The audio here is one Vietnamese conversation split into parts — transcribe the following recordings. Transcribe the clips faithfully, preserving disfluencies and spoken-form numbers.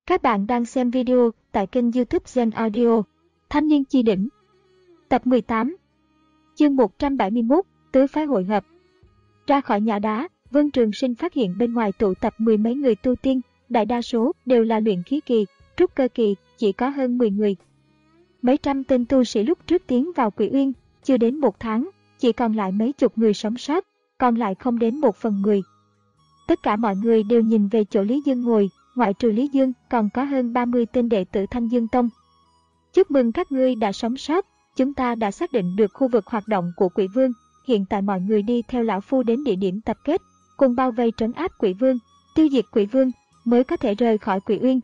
Các bạn đang xem video tại kênh YouTube Gen Audio. Thanh niên chi đỉnh. Tập mười tám. Chương một trăm bảy mươi mốt, tứ phái hội hợp. Ra khỏi nhà đá, Vương Trường Sinh phát hiện bên ngoài tụ tập mười mấy người tu tiên, đại đa số đều là luyện khí kỳ, trúc cơ kỳ, chỉ có hơn mười người. Mấy trăm tên tu sĩ lúc trước tiến vào Quỷ Uyên, chưa đến một tháng, chỉ còn lại mấy chục người sống sót, còn lại không đến một phần mười. Tất cả mọi người đều nhìn về chỗ Lý Dương ngồi, ngoại trừ Lý Dương còn có hơn ba mươi tên đệ tử Thanh Dương Tông. Chúc mừng các ngươi đã sống sót, chúng ta đã xác định được khu vực hoạt động của Quỷ Vương, hiện tại mọi người đi theo lão phu đến địa điểm tập kết, cùng bao vây trấn áp Quỷ Vương, tiêu diệt Quỷ Vương mới có thể rời khỏi Quỷ Uyên.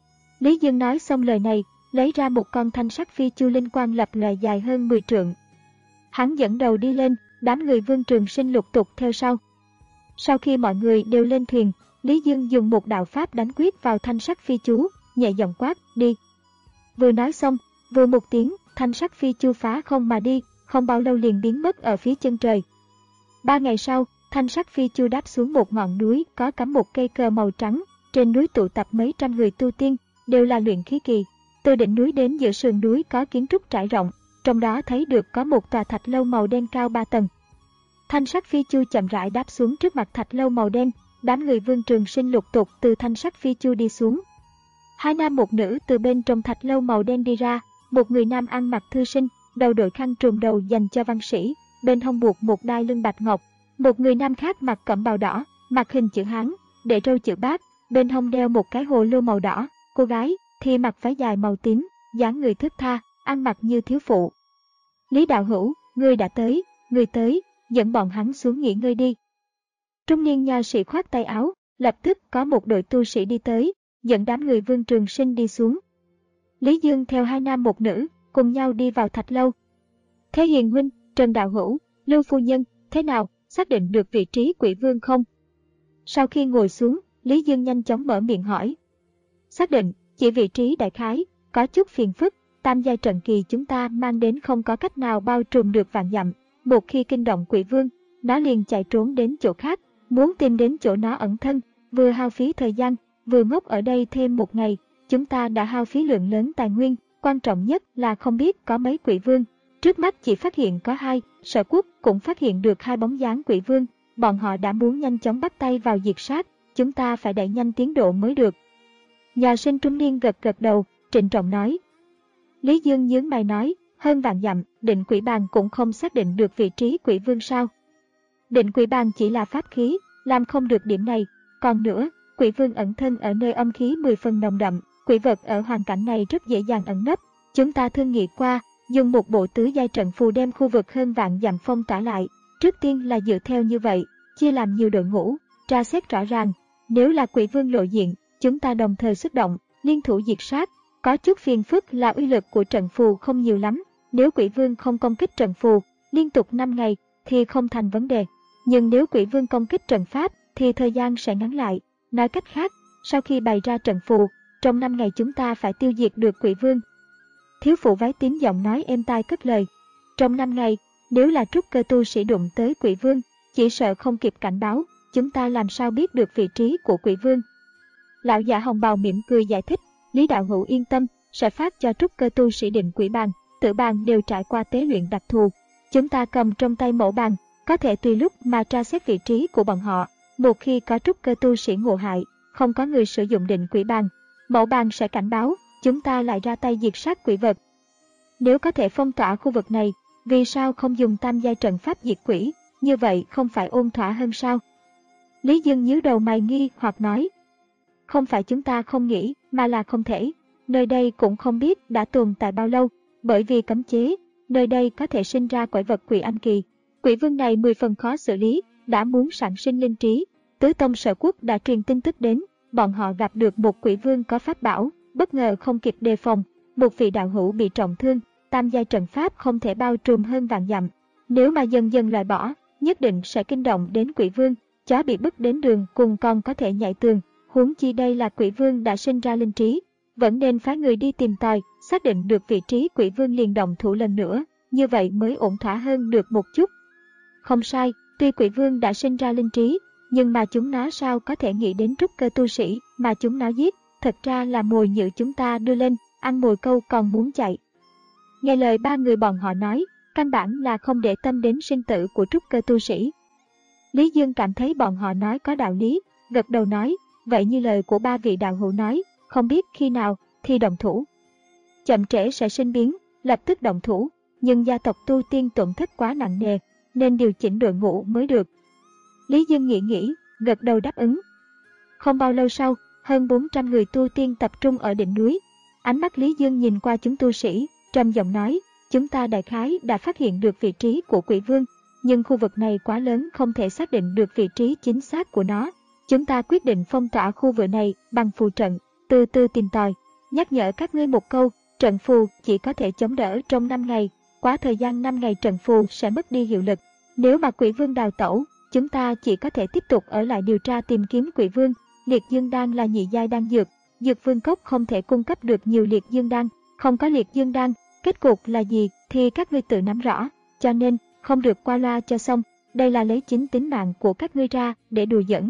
Lý Dương nói xong lời này, lấy ra một con thanh sắc phi chu linh quang lập lòe dài hơn mười trượng. Hắn dẫn đầu đi lên, đám người Vương Trường Sinh lục tục theo sau. Sau khi mọi người đều lên thuyền, Lý Dương dùng một đạo pháp đánh quyết vào thanh sắc phi chú, nhẹ giọng quát, đi. Vừa nói xong, vừa một tiếng, thanh sắc phi chu phá không mà đi, không bao lâu liền biến mất ở phía chân trời. Ba ngày sau, thanh sắc phi chu đáp xuống một ngọn núi có cắm một cây cờ màu trắng, trên núi tụ tập mấy trăm người tu tiên, đều là luyện khí kỳ. Từ đỉnh núi đến giữa sườn núi có kiến trúc trải rộng, trong đó thấy được có một tòa thạch lâu màu đen cao ba tầng. Thanh sắc phi chu chậm rãi đáp xuống trước mặt thạch lâu màu đen, đám người Vương Trường Sinh lục tục từ thanh sắc phi chu đi xuống. Hai nam một nữ từ bên trong thạch lâu màu đen đi ra, một người nam ăn mặc thư sinh, đầu đội khăn trùm đầu dành cho văn sĩ, bên hông buộc một đai lưng bạch ngọc. Một người nam khác mặc cẩm bào đỏ, mặc hình chữ Hán, để râu chữ Bát, bên hông đeo một cái hồ lô màu đỏ. Cô gái thì mặc váy dài màu tím, dáng người thướt tha, ăn mặc như thiếu phụ. Lý đạo hữu, ngươi đã tới, ngươi tới, dẫn bọn hắn xuống nghỉ ngơi đi. Trung niên nho sĩ khoát tay áo, lập tức có một đội tu sĩ đi tới, dẫn đám người Vương Trường Sinh đi xuống. Lý Dương theo hai nam một nữ, cùng nhau đi vào thạch lâu. Thế Hiền huynh, Trần đạo hữu, Lưu phu nhân, thế nào, xác định được vị trí Quỷ Vương không? Sau khi ngồi xuống, Lý Dương nhanh chóng mở miệng hỏi. Xác định, chỉ vị trí đại khái, có chút phiền phức, tam giai trận kỳ chúng ta mang đến không có cách nào bao trùm được vạn dặm. Một khi kinh động Quỷ Vương, nó liền chạy trốn đến chỗ khác, muốn tìm đến chỗ nó ẩn thân, vừa hao phí thời gian, vừa ngốc ở đây thêm một ngày, chúng ta đã hao phí lượng lớn tài nguyên, quan trọng nhất là không biết có mấy Quỷ Vương. Trước mắt chỉ phát hiện có hai, Sở Quốc cũng phát hiện được hai bóng dáng Quỷ Vương, bọn họ đã muốn nhanh chóng bắt tay vào diệt sát, chúng ta phải đẩy nhanh tiến độ mới được. Nhà sinh trung niên gật gật đầu, trịnh trọng nói. Lý Dương nhướng mày nói, hơn vạn dặm, định quỷ bàn cũng không xác định được vị trí Quỷ Vương sao? Định quỷ bàn chỉ là pháp khí, làm không được điểm này. Còn nữa, Quỷ Vương ẩn thân ở nơi âm khí mười phần nồng đậm, quỷ vật ở hoàn cảnh này rất dễ dàng ẩn nấp. Chúng ta thương nghị qua, dùng một bộ tứ giai trận phù đem khu vực hơn vạn dặm phong tỏa lại. Trước tiên là dựa theo như vậy, chia làm nhiều đội ngũ, tra xét rõ ràng. Nếu là Quỷ Vương lộ diện, chúng ta đồng thời xuất động, liên thủ diệt sát. Có chút phiền phức là uy lực của trận phù không nhiều lắm. Nếu Quỷ Vương không công kích trận phù liên tục năm ngày thì không thành vấn đề. Nhưng nếu Quỷ Vương công kích trận pháp thì thời gian sẽ ngắn lại. Nói cách khác, sau khi bày ra trận phù, trong năm ngày chúng ta phải tiêu diệt được Quỷ Vương. Thiếu phụ váy tím giọng nói êm tai cất lời. Trong năm ngày, nếu là trúc cơ tu sĩ đụng tới Quỷ Vương, chỉ sợ không kịp cảnh báo, chúng ta làm sao biết được vị trí của Quỷ Vương. Lão giả hồng bào mỉm cười giải thích, Lý đạo hữu yên tâm, sẽ phát cho trúc cơ tu sĩ định quỷ bàn, tử bàn đều trải qua tế luyện đặc thù. Chúng ta cầm trong tay mẫu bàn, có thể tùy lúc mà tra xét vị trí của bọn họ. Một khi có trúc cơ tu sĩ ngộ hại, không có người sử dụng định quỷ bàn, mẫu bàn sẽ cảnh báo, chúng ta lại ra tay diệt sát quỷ vật. Nếu có thể phong tỏa khu vực này, vì sao không dùng tam giai trận pháp diệt quỷ, như vậy không phải ôn thỏa hơn sao? Lý Dương nhíu đầu mày nghi hoặc nói. Không phải chúng ta không nghĩ, mà là không thể. Nơi đây cũng không biết đã tồn tại bao lâu, bởi vì cấm chế, nơi đây có thể sinh ra quỷ vật Quỷ Anh Kỳ. Quỷ Vương này mười phần khó xử lý, đã muốn sản sinh linh trí. Tứ Tông Sở Quốc đã truyền tin tức đến, bọn họ gặp được một Quỷ Vương có pháp bảo, bất ngờ không kịp đề phòng, một vị đạo hữu bị trọng thương, tam giai trận pháp không thể bao trùm hơn vạn dặm. Nếu mà dần dần loại bỏ, nhất định sẽ kinh động đến Quỷ Vương, chó bị bức đến đường cùng còn có thể nhảy tường, huống chi đây là Quỷ Vương đã sinh ra linh trí. Vẫn nên phái người đi tìm tòi, xác định được vị trí Quỷ Vương liền động thủ lần nữa, như vậy mới ổn thỏa hơn được một chút. Không sai, tuy Quỷ Vương đã sinh ra linh trí, nhưng mà chúng nó sao có thể nghĩ đến trúc cơ tu sĩ mà chúng nó giết, thật ra là mồi nhự chúng ta đưa lên, ăn mồi câu còn muốn chạy. Nghe lời ba người bọn họ nói, căn bản là không để tâm đến sinh tử của trúc cơ tu sĩ. Lý Dương cảm thấy bọn họ nói có đạo lý, gật đầu nói, vậy như lời của ba vị đạo hữu nói, không biết khi nào thì động thủ. Chậm trễ sẽ sinh biến, lập tức động thủ, nhưng gia tộc tu tiên tổn thất quá nặng nề, nên điều chỉnh đội ngũ mới được. Lý Dương nghĩ nghĩ, gật đầu đáp ứng. Không bao lâu sau, hơn bốn trăm người tu tiên tập trung ở đỉnh núi. Ánh mắt Lý Dương nhìn qua chúng tu sĩ, trầm giọng nói, chúng ta đại khái đã phát hiện được vị trí của quỷ vương, nhưng khu vực này quá lớn không thể xác định được vị trí chính xác của nó. Chúng ta quyết định phong tỏa khu vực này bằng phù trận, từ từ tìm tòi. Nhắc nhở các ngươi một câu, trận phù chỉ có thể chống đỡ trong năm ngày, quá thời gian năm ngày trận phù sẽ mất đi hiệu lực. Nếu mà quỷ vương đào tẩu, chúng ta chỉ có thể tiếp tục ở lại điều tra tìm kiếm quỷ vương. Liệt dương đan là nhị giai đan dược, dược vương cốc không thể cung cấp được nhiều liệt dương đan, không có liệt dương đan, kết cục là gì thì các ngươi tự nắm rõ, cho nên không được qua loa cho xong, đây là lấy chính tính mạng của các ngươi ra để đùa giỡn.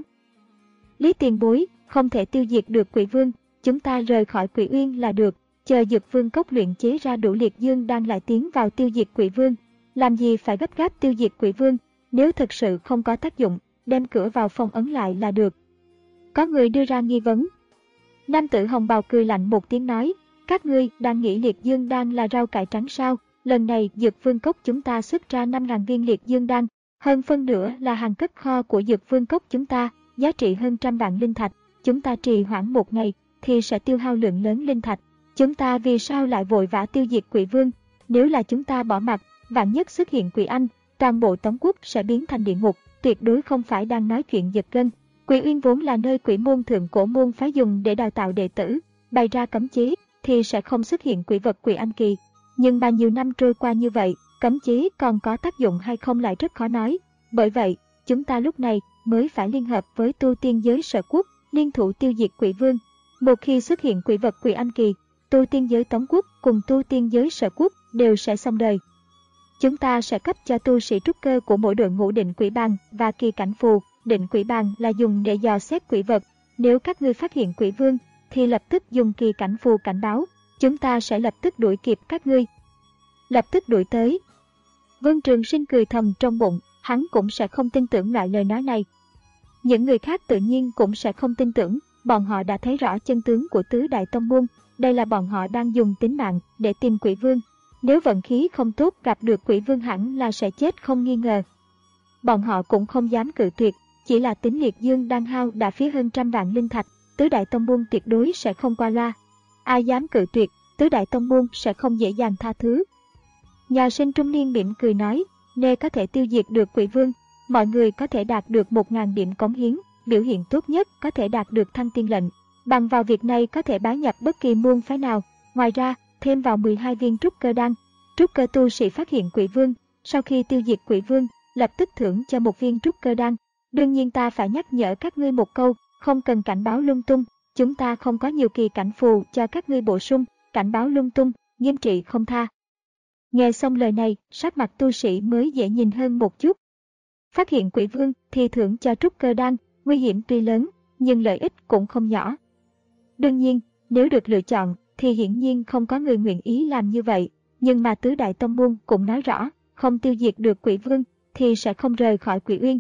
Lý tiền bối, không thể tiêu diệt được quỷ vương, chúng ta rời khỏi quỷ uyên là được, chờ dược vương cốc luyện chế ra đủ liệt dương đan lại tiến vào tiêu diệt quỷ vương, làm gì phải gấp gáp tiêu diệt quỷ vương, nếu thực sự không có tác dụng, đem cửa vào phong ấn lại là được. Có người đưa ra nghi vấn. Nam tử hồng bào cười lạnh một tiếng nói, các ngươi đang nghĩ liệt dương đan là rau cải trắng sao? Lần này dược vương cốc chúng ta xuất ra năm nghìn viên liệt dương đan, hơn phân nửa là hàng cất kho của dược vương cốc chúng ta, giá trị hơn trăm vạn linh thạch. Chúng ta trì hoãn một ngày thì sẽ tiêu hao lượng lớn linh thạch. Chúng ta vì sao lại vội vã tiêu diệt quỷ vương? Nếu là chúng ta bỏ mặc, vạn nhất xuất hiện quỷ anh, toàn bộ Tống quốc sẽ biến thành địa ngục, tuyệt đối không phải đang nói chuyện giật gân. Quỷ uyên vốn là nơi quỷ môn thượng cổ môn phái dùng để đào tạo đệ tử, bày ra cấm chế thì sẽ không xuất hiện quỷ vật quỷ anh kỳ. Nhưng bao nhiêu năm trôi qua như vậy, cấm chế còn có tác dụng hay không lại rất khó nói. Bởi vậy, chúng ta lúc này mới phải liên hợp với tu tiên giới Sở quốc, liên thủ tiêu diệt quỷ vương. Một khi xuất hiện quỷ vật quỷ anh kỳ, tu tiên giới Tống quốc cùng tu tiên giới Sở quốc đều sẽ xong đời. Chúng ta sẽ cấp cho tu sĩ trúc cơ của mỗi đội ngũ định quỷ bàn và kỳ cảnh phù. Định quỷ bàn là dùng để dò xét quỷ vật, nếu các ngươi phát hiện quỷ vương thì lập tức dùng kỳ cảnh phù cảnh báo, chúng ta sẽ lập tức đuổi kịp các ngươi. Lập tức đuổi tới. Vương Trường Sinh cười thầm trong bụng, hắn cũng sẽ không tin tưởng loại lời nói này. Những người khác tự nhiên cũng sẽ không tin tưởng, bọn họ đã thấy rõ chân tướng của tứ đại tông môn, đây là bọn họ đang dùng tính mạng để tìm quỷ vương. Nếu vận khí không tốt gặp được quỷ vương hẳn là sẽ chết không nghi ngờ. Bọn họ cũng không dám cự tuyệt, chỉ là tính liệt dương đang hao đã phí hơn trăm vạn linh thạch, tứ đại tông môn tuyệt đối sẽ không qua loa. Ai dám cự tuyệt, tứ đại tông môn sẽ không dễ dàng tha thứ. Nhà sinh trung niên mỉm cười nói, nếu có thể tiêu diệt được quỷ vương, mọi người có thể đạt được một nghìn điểm cống hiến, biểu hiện tốt nhất có thể đạt được thăng tiên lệnh. Bằng vào việc này có thể bái nhập bất kỳ môn phái nào. Ngoài ra, thêm vào mười hai viên trúc cơ đan. Trúc cơ tu sĩ phát hiện quỷ vương, sau khi tiêu diệt quỷ vương, lập tức thưởng cho một viên trúc cơ đan. Đương nhiên ta phải nhắc nhở các ngươi một câu, không cần cảnh báo lung tung, chúng ta không có nhiều kỳ cảnh phù cho các ngươi bổ sung, cảnh báo lung tung, nghiêm trị không tha. Nghe xong lời này, sắc mặt tu sĩ mới dễ nhìn hơn một chút. Phát hiện quỷ vương thì thưởng cho trúc cơ đan, nguy hiểm tuy lớn, nhưng lợi ích cũng không nhỏ. Đương nhiên, nếu được lựa chọn, thì hiển nhiên không có người nguyện ý làm như vậy, nhưng mà tứ đại tông môn cũng nói rõ, không tiêu diệt được quỷ vương, thì sẽ không rời khỏi quỷ uyên.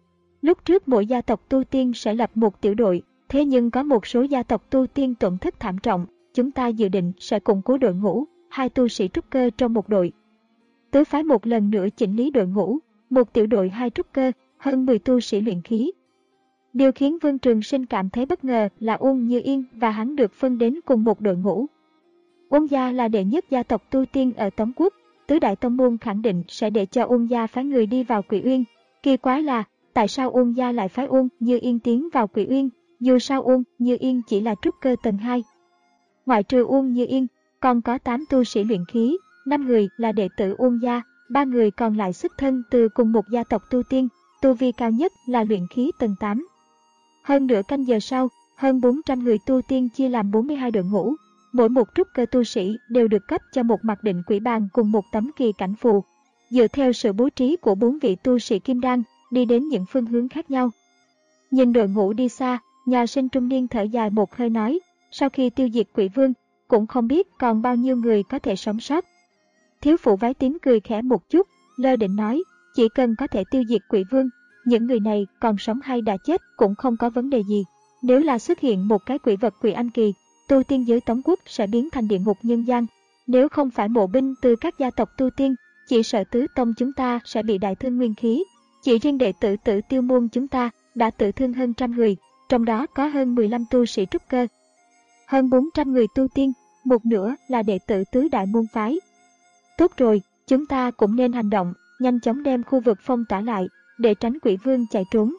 Lúc trước mỗi gia tộc tu tiên sẽ lập một tiểu đội, thế nhưng có một số gia tộc tu tiên tổn thất thảm trọng, chúng ta dự định sẽ củng cố đội ngũ, hai tu sĩ trúc cơ trong một đội. Tứ phái một lần nữa chỉnh lý đội ngũ, một tiểu đội hai trúc cơ, hơn mười tu sĩ luyện khí. Điều khiến Vương Trường Sinh cảm thấy bất ngờ là Uông Như Yên và hắn được phân đến cùng một đội ngũ. Uông gia là đệ nhất gia tộc tu tiên ở Tống quốc, tứ đại tông môn khẳng định sẽ để cho Uông gia phái người đi vào Quỷ Uyên. Kỳ quái là, tại sao Uông gia lại phái Uông Như Yên tiến vào Quỷ Uyên, dù sao Uông Như Yên chỉ là trúc cơ tầng hai. Ngoại trừ Uông Như Yên, còn có tám tu sĩ luyện khí, năm người là đệ tử Uông gia, ba người còn lại xuất thân từ cùng một gia tộc tu tiên, tu vi cao nhất là luyện khí tầng tám. Hơn nửa canh giờ sau, hơn bốn trăm người tu tiên chia làm bốn mươi hai đội ngũ, mỗi một trúc cơ tu sĩ đều được cấp cho một mặt định quỷ bàn cùng một tấm kỳ cảnh phù. Dựa theo sự bố trí của bốn vị tu sĩ kim đan, đi đến những phương hướng khác nhau. Nhìn đội ngũ đi xa, nhà sinh trung niên thở dài một hơi nói, sau khi tiêu diệt quỷ vương, cũng không biết còn bao nhiêu người có thể sống sót. Thiếu phụ váy tím cười khẽ một chút, lơ định nói, chỉ cần có thể tiêu diệt quỷ vương, những người này còn sống hay đã chết cũng không có vấn đề gì. Nếu là xuất hiện một cái quỷ vật quỷ anh kỳ, tu tiên giới Tống quốc sẽ biến thành địa ngục nhân gian. Nếu không phải mộ binh từ các gia tộc tu tiên, chỉ sợ tứ tông chúng ta sẽ bị đại thương nguyên khí. Chỉ riêng đệ tử Tử Tiêu môn chúng ta đã tự thương hơn trăm người, trong đó có hơn mười lăm tu sĩ trúc cơ, hơn bốn trăm người tu tiên, một nửa là đệ tử tứ đại môn phái. Tốt rồi, chúng ta cũng nên hành động, nhanh chóng đem khu vực phong tỏa lại, để tránh quỷ vương chạy trốn.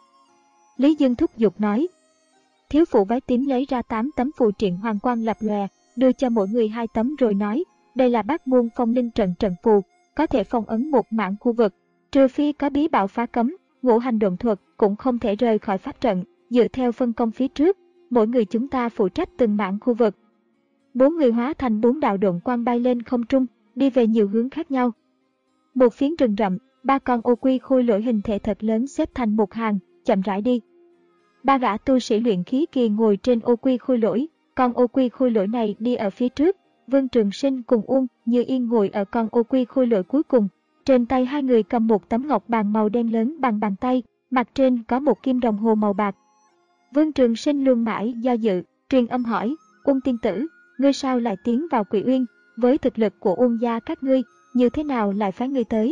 Lý Dương thúc giục nói. Thiếu phụ váy tím lấy ra tám tấm phù triện hoàng quang lập lòe, đưa cho mỗi người hai tấm rồi nói, đây là bát môn phong linh trận trận phù, có thể phong ấn một mảng khu vực, trừ phi có bí bảo phá cấm, ngũ hành độn thuật cũng không thể rời khỏi pháp trận. Dựa theo phân công phía trước, mỗi người chúng ta phụ trách từng mảng khu vực. Bốn người hóa thành bốn đạo độn quang bay lên không trung, đi về nhiều hướng khác nhau. Một phiến rừng rậm, ba con ô quy khôi lỗi hình thể thật lớn xếp thành một hàng, chậm rãi đi. Ba gã tu sĩ luyện khí kỳ ngồi trên ô quy khôi lỗi, con ô quy khôi lỗi này đi ở phía trước. Vương Trường Sinh cùng Uông Như Yên ngồi ở con ô quy khôi lỗi cuối cùng. Trên tay hai người cầm một tấm ngọc bàn màu đen lớn bằng bàn tay, mặt trên có một kim đồng hồ màu bạc. Vương Trường Sinh luôn mãi do dự, truyền âm hỏi, Uông tiên tử, ngươi sao lại tiến vào Quỷ Uyên, với thực lực của Uông gia các ngươi, như thế nào lại phái ngươi tới?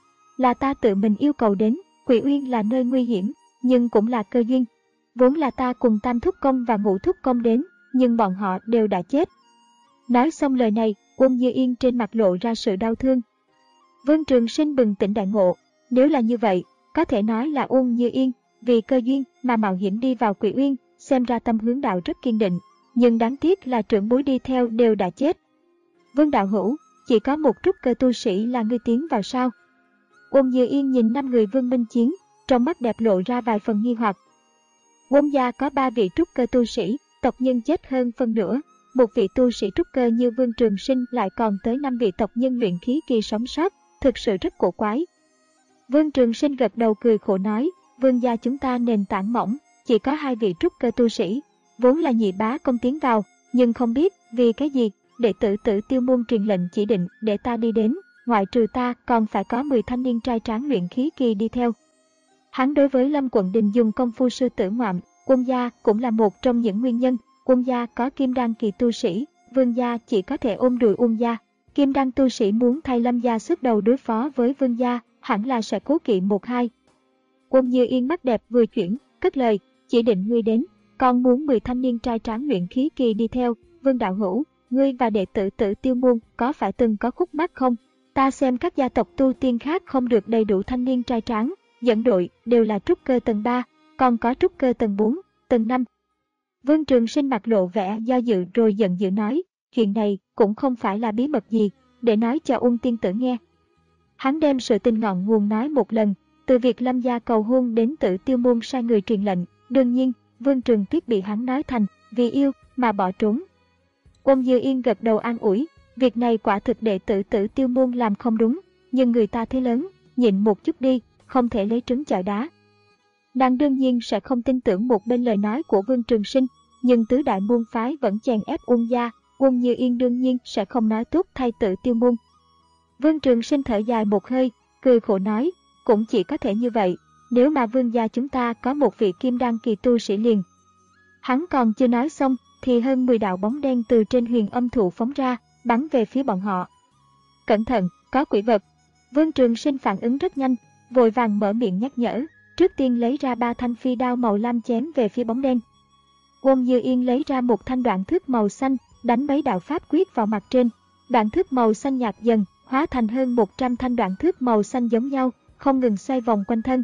Là ta tự mình yêu cầu đến, Quỷ Uyên là nơi nguy hiểm, nhưng cũng là cơ duyên. Vốn là ta cùng Tam Thúc Công và Ngũ Thúc Công đến, nhưng bọn họ đều đã chết. Nói xong lời này, Uông Như Yên trên mặt lộ ra sự đau thương. Vương Trường Sinh bừng tỉnh đại ngộ, nếu là như vậy, có thể nói là Uông Như Yên vì cơ duyên mà mạo hiểm đi vào Quỷ Uyên, xem ra tâm hướng đạo rất kiên định, nhưng đáng tiếc là trưởng bối đi theo đều đã chết. Vương đạo hữu, chỉ có một trúc cơ tu sĩ là ngươi tiến vào sao? Uông Như Yên nhìn năm người Vương Minh Chiến, trong mắt đẹp lộ ra vài phần nghi hoặc. Uông gia có ba vị trúc cơ tu sĩ, tộc nhân chết hơn phân nửa, một vị tu sĩ trúc cơ như Vương Trường Sinh lại còn tới năm vị tộc nhân luyện khí kỳ sống sót, thực sự rất cổ quái. Vương Trường Sinh gật đầu cười khổ nói, Vương gia chúng ta nền tảng mỏng, chỉ có hai vị trúc cơ tu sĩ, vốn là nhị bá công tiến vào, nhưng không biết vì cái gì, đệ tử Tử Tiêu môn truyền lệnh chỉ định để ta đi đến, ngoại trừ ta còn phải có mười thanh niên trai tráng luyện khí kỳ đi theo. Hắn đối với Lâm Quận Đình dùng công phu sư tử ngoạm, Uông gia cũng là một trong những nguyên nhân. Uông gia có kim đan kỳ tu sĩ, Vương gia chỉ có thể ôm đùi Uông gia. Kim đan tu sĩ muốn thay Lâm gia xuất đầu đối phó với Vương gia, hẳn là sẽ cố kỵ một hai. Uông Như Yên mắt đẹp vừa chuyển, cất lời, chỉ định ngươi đến, còn muốn mười thanh niên trai tráng luyện khí kỳ đi theo. Vương đạo hữu, ngươi và đệ tử Tử Tiêu môn có phải từng có khúc mắc không? Ta xem các gia tộc tu tiên khác không được đầy đủ thanh niên trai tráng, dẫn đội đều là trúc cơ tầng ba, còn có trúc cơ tầng bốn, tầng năm. Vương Trường Sinh mặt lộ vẻ do dự rồi giận dữ nói, chuyện này cũng không phải là bí mật gì, để nói cho Uông tiên tử nghe. Hắn đem sự tình ngọn nguồn nói một lần, từ việc Lâm gia cầu hôn đến Tử Tiêu môn sai người truyền lệnh, đương nhiên, Vương Trường Tuyết bị hắn nói thành vì yêu mà bỏ trốn. Uông Như Yên gật đầu an ủi, việc này quả thực đệ tử Tử Tiêu môn làm không đúng, nhưng người ta thế lớn, nhịn một chút đi, không thể lấy trứng chọi đá. Nàng đương nhiên sẽ không tin tưởng một bên lời nói của Vương Trường Sinh, nhưng tứ đại môn phái vẫn chèn ép Uông gia, Uông Như Yên đương nhiên sẽ không nói tốt thay Tử Tiêu môn. Vương Trường Sinh thở dài một hơi, cười khổ nói, cũng chỉ có thể như vậy, nếu mà Vương gia chúng ta có một vị kim đan kỳ tu sĩ liền. Hắn còn chưa nói xong, thì hơn mười đạo bóng đen từ trên huyền âm thụ phóng ra, bắn về phía bọn họ. Cẩn thận, có quỷ vật. Vương Trường Sinh phản ứng rất nhanh, vội vàng mở miệng nhắc nhở, trước tiên lấy ra ba thanh phi đao màu lam chém về phía bóng đen. Uông Như Yên lấy ra một thanh đoạn thước màu xanh, đánh mấy đạo pháp quyết vào mặt trên. Đoạn thước màu xanh nhạt dần, hóa thành hơn một trăm thanh đoạn thước màu xanh giống nhau, không ngừng xoay vòng quanh thân.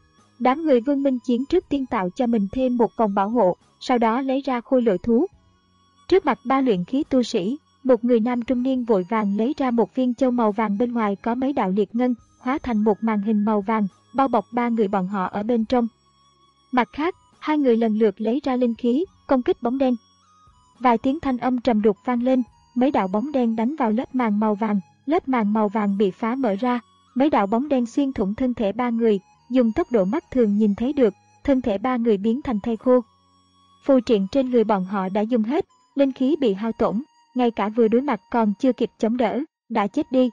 Đám người Vương Minh Chiến trước tiên tạo cho mình thêm một vòng bảo hộ, sau đó lấy ra khôi lỗi thú. Trước mặt ba luyện khí tu sĩ, một người nam trung niên vội vàng lấy ra một viên châu màu vàng, bên ngoài có mấy đạo liệt ngân, hóa thành một màn hình màu vàng, bao bọc ba người bọn họ ở bên trong. Mặt khác, hai người lần lượt lấy ra linh khí, công kích bóng đen. Vài tiếng thanh âm trầm đục vang lên, mấy đạo bóng đen đánh vào lớp màn màu vàng, lớp màn màu vàng bị phá mở ra, mấy đạo bóng đen xuyên thủng thân thể ba người, dùng tốc độ mắt thường nhìn thấy được, thân thể ba người biến thành thây khô. Phù triện trên người bọn họ đã dùng hết, linh khí bị hao tổn, ngay cả vừa đối mặt còn chưa kịp chống đỡ, đã chết đi.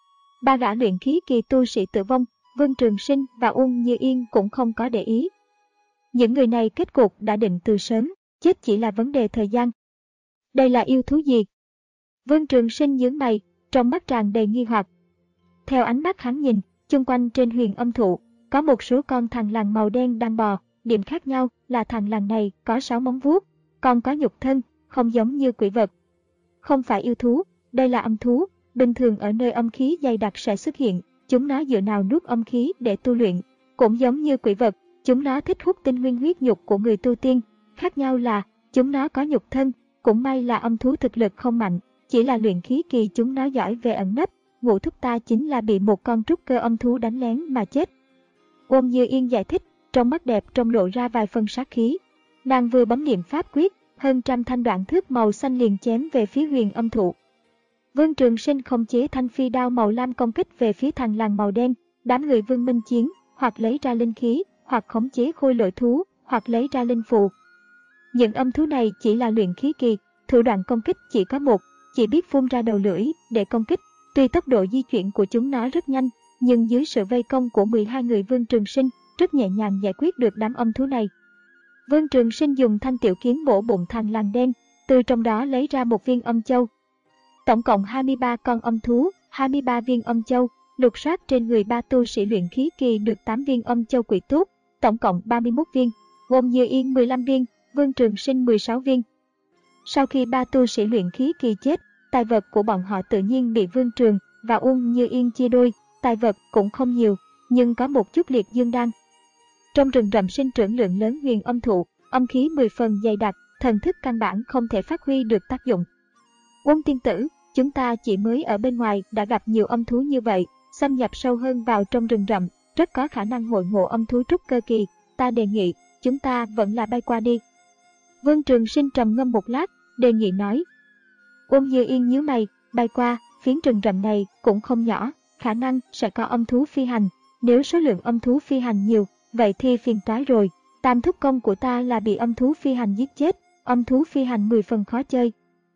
Ba gã luyện khí kỳ tu sĩ tử vong, Vương Trường Sinh và Uông Như Yên cũng không có để ý. Những người này kết cục đã định từ sớm, chết chỉ là vấn đề thời gian. Đây là yêu thú gì? Vương Trường Sinh nhướng mày, trong mắt tràn đầy nghi hoặc. Theo ánh mắt hắn nhìn, chung quanh trên huyền âm thụ, có một số con thằn lằn màu đen đang bò, điểm khác nhau là thằn lằn này có sáu móng vuốt, còn có nhục thân, không giống như quỷ vật. Không phải yêu thú, đây là âm thú, bình thường ở nơi âm khí dày đặc sẽ xuất hiện, chúng nó dựa nào nuốt âm khí để tu luyện, cũng giống như quỷ vật, chúng nó thích hút tinh nguyên huyết nhục của người tu tiên, khác nhau là chúng nó có nhục thân, cũng may là âm thú thực lực không mạnh, chỉ là luyện khí kỳ chúng nó giỏi về ẩn nấp, Ngũ thúc ta chính là bị một con trúc cơ âm thú đánh lén mà chết. Uông Như Yên giải thích, trong mắt đẹp trông lộ ra vài phần sát khí. Nàng vừa bấm niệm pháp quyết, hơn trăm thanh đoạn thước màu xanh liền chém về phía huyền âm thụ. Vương Trường Sinh khống chế thanh phi đao màu lam công kích về phía thằn lằn màu đen, đám người Vương Minh Chiến, hoặc lấy ra linh khí, hoặc khống chế khôi lỗi thú, hoặc lấy ra linh phù. Những âm thú này chỉ là luyện khí kỳ, thủ đoạn công kích chỉ có một, chỉ biết phun ra đầu lưỡi để công kích. Tuy tốc độ di chuyển của chúng nó rất nhanh, nhưng dưới sự vây công của mười hai người Vương Trường Sinh, rất nhẹ nhàng giải quyết được đám âm thú này. Vương Trường Sinh dùng thanh tiểu kiếm bổ bụng thằn lằn đen, từ trong đó lấy ra một viên âm châu. Tổng cộng hai mươi ba con âm thú, hai mươi ba viên âm châu, lục soát trên người ba tu sĩ luyện khí kỳ được tám viên âm châu quỷ túc, tổng cộng ba mươi mốt viên, gồm Như Yên mười lăm viên, Vương Trường Sinh mười sáu viên. Sau khi ba tu sĩ luyện khí kỳ chết, tài vật của bọn họ tự nhiên bị Vương Trường và Uông Như Yên chia đôi, tài vật cũng không nhiều, nhưng có một chút liệt dương đan. Trong rừng rậm sinh trưởng lượng lớn huyền âm thụ, âm khí mười phần dày đặc, thần thức căn bản không thể phát huy được tác dụng. Uông tiên tử, chúng ta chỉ mới ở bên ngoài đã gặp nhiều âm thú như vậy, xâm nhập sâu hơn vào trong rừng rậm, rất có khả năng hội ngộ âm thú trúc cơ kỳ, ta đề nghị, chúng ta vẫn là bay qua đi. Vương Trường Sinh trầm ngâm một lát, đề nghị nói. Uông Như Yên nhíu mày, bay qua, phiến rừng rậm này cũng không nhỏ, khả năng sẽ có âm thú phi hành, nếu số lượng âm thú phi hành nhiều, vậy thì phiền toái rồi, tam thúc công của ta là bị âm thú phi hành giết chết, âm thú phi hành mười phần khó chơi.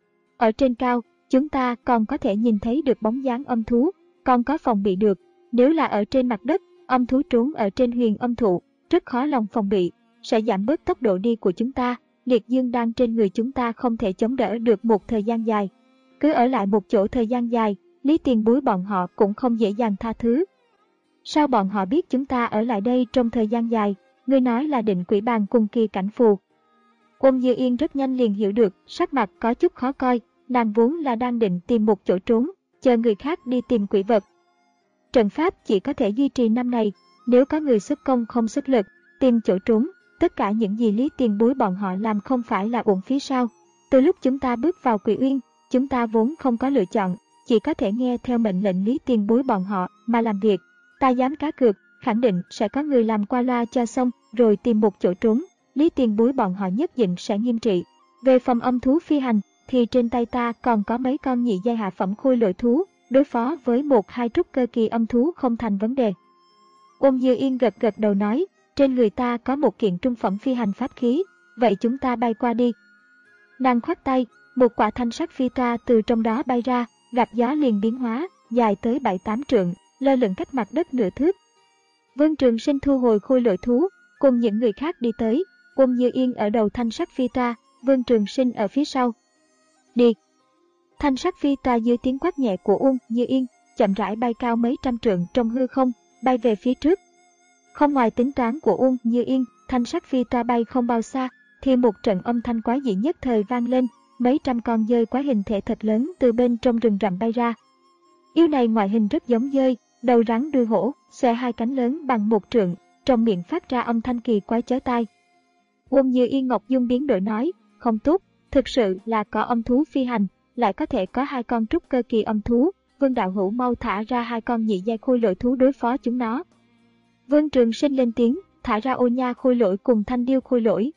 Ở trên cao, chúng ta còn có thể nhìn thấy được bóng dáng âm thú, còn có phòng bị được, nếu là ở trên mặt đất, âm thú trốn ở trên huyền âm thụ, rất khó lòng phòng bị, sẽ giảm bớt tốc độ đi của chúng ta. Liệt dương đan trên người chúng ta không thể chống đỡ được một thời gian dài. Cứ ở lại một chỗ thời gian dài, Lý Tiền Bối bọn họ cũng không dễ dàng tha thứ. Sao bọn họ biết chúng ta ở lại đây trong thời gian dài? Ngươi nói là định quỷ bàn cùng kỳ cảnh phù. Uông Như Yên rất nhanh liền hiểu được, sắc mặt có chút khó coi, nàng vốn là đang định tìm một chỗ trốn, chờ người khác đi tìm quỷ vật. Trận pháp chỉ có thể duy trì năm ngày, nếu có người xuất công không xuất lực, tìm chỗ trốn. Tất cả những gì Lý Tiền Bối bọn họ làm không phải là uổng phí sao? Từ lúc chúng ta bước vào Quỷ Uyên, chúng ta vốn không có lựa chọn, chỉ có thể nghe theo mệnh lệnh Lý Tiền Bối bọn họ mà làm việc. Ta dám cá cược, khẳng định sẽ có người làm qua loa cho xong, rồi tìm một chỗ trốn. Lý Tiền Bối bọn họ nhất định sẽ nghiêm trị. Về phòng âm thú phi hành, thì trên tay ta còn có mấy con nhị giai hạ phẩm khôi lỗi thú, đối phó với một hai trúc cơ kỳ âm thú không thành vấn đề. Uông Như Yên gật gật đầu nói. Trên người ta có một kiện trung phẩm phi hành pháp khí, vậy chúng ta bay qua đi. Nàng khoát tay, một quả thanh sắc phi toa từ trong đó bay ra, gặp gió liền biến hóa, dài tới bảy tám trượng, lơ lửng cách mặt đất nửa thước. Vương Trường Sinh thu hồi khôi lỗi thú, cùng những người khác đi tới, Uông Như Yên ở đầu thanh sắc phi toa, Vương Trường Sinh ở phía sau. Đi! Thanh sắc phi toa dưới tiếng quát nhẹ của Uông Như Yên, chậm rãi bay cao mấy trăm trượng trong hư không, bay về phía trước. Không ngoài tính toán của Uông Như Yên, thanh sắc phi toa bay không bao xa, thì một trận âm thanh quái dị nhất thời vang lên, mấy trăm con dơi quái hình thể thật lớn từ bên trong rừng rậm bay ra. Yêu này ngoại hình rất giống dơi, đầu rắn đuôi hổ, xòe hai cánh lớn bằng một trượng, trong miệng phát ra âm thanh kỳ quái chói tai. Uông Như Yên Ngọc Dung biến đổi nói, không tốt, thực sự là có âm thú phi hành, lại có thể có hai con trúc cơ kỳ âm thú, Vương đạo hữu mau thả ra hai con nhị giai khôi lỗi thú đối phó chúng nó. Vương Trường Sinh lên tiếng, thả ra Ô Nha khôi lỗi cùng Thanh Điêu khôi lỗi.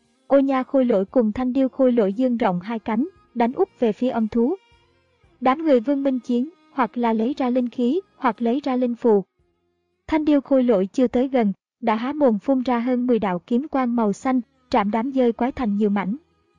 Ô Nha khôi lỗi cùng Thanh Điêu khôi lỗi dương rộng hai cánh, đánh úp về phía âm thú. Đám người Vương Minh Chiến, hoặc là lấy ra linh khí, hoặc lấy ra linh phù. Thanh Điêu khôi lỗi chưa tới gần, đã há mồm phun ra hơn mười đạo kiếm quang màu xanh, chạm đám dơi quái thành nhiều mảnh.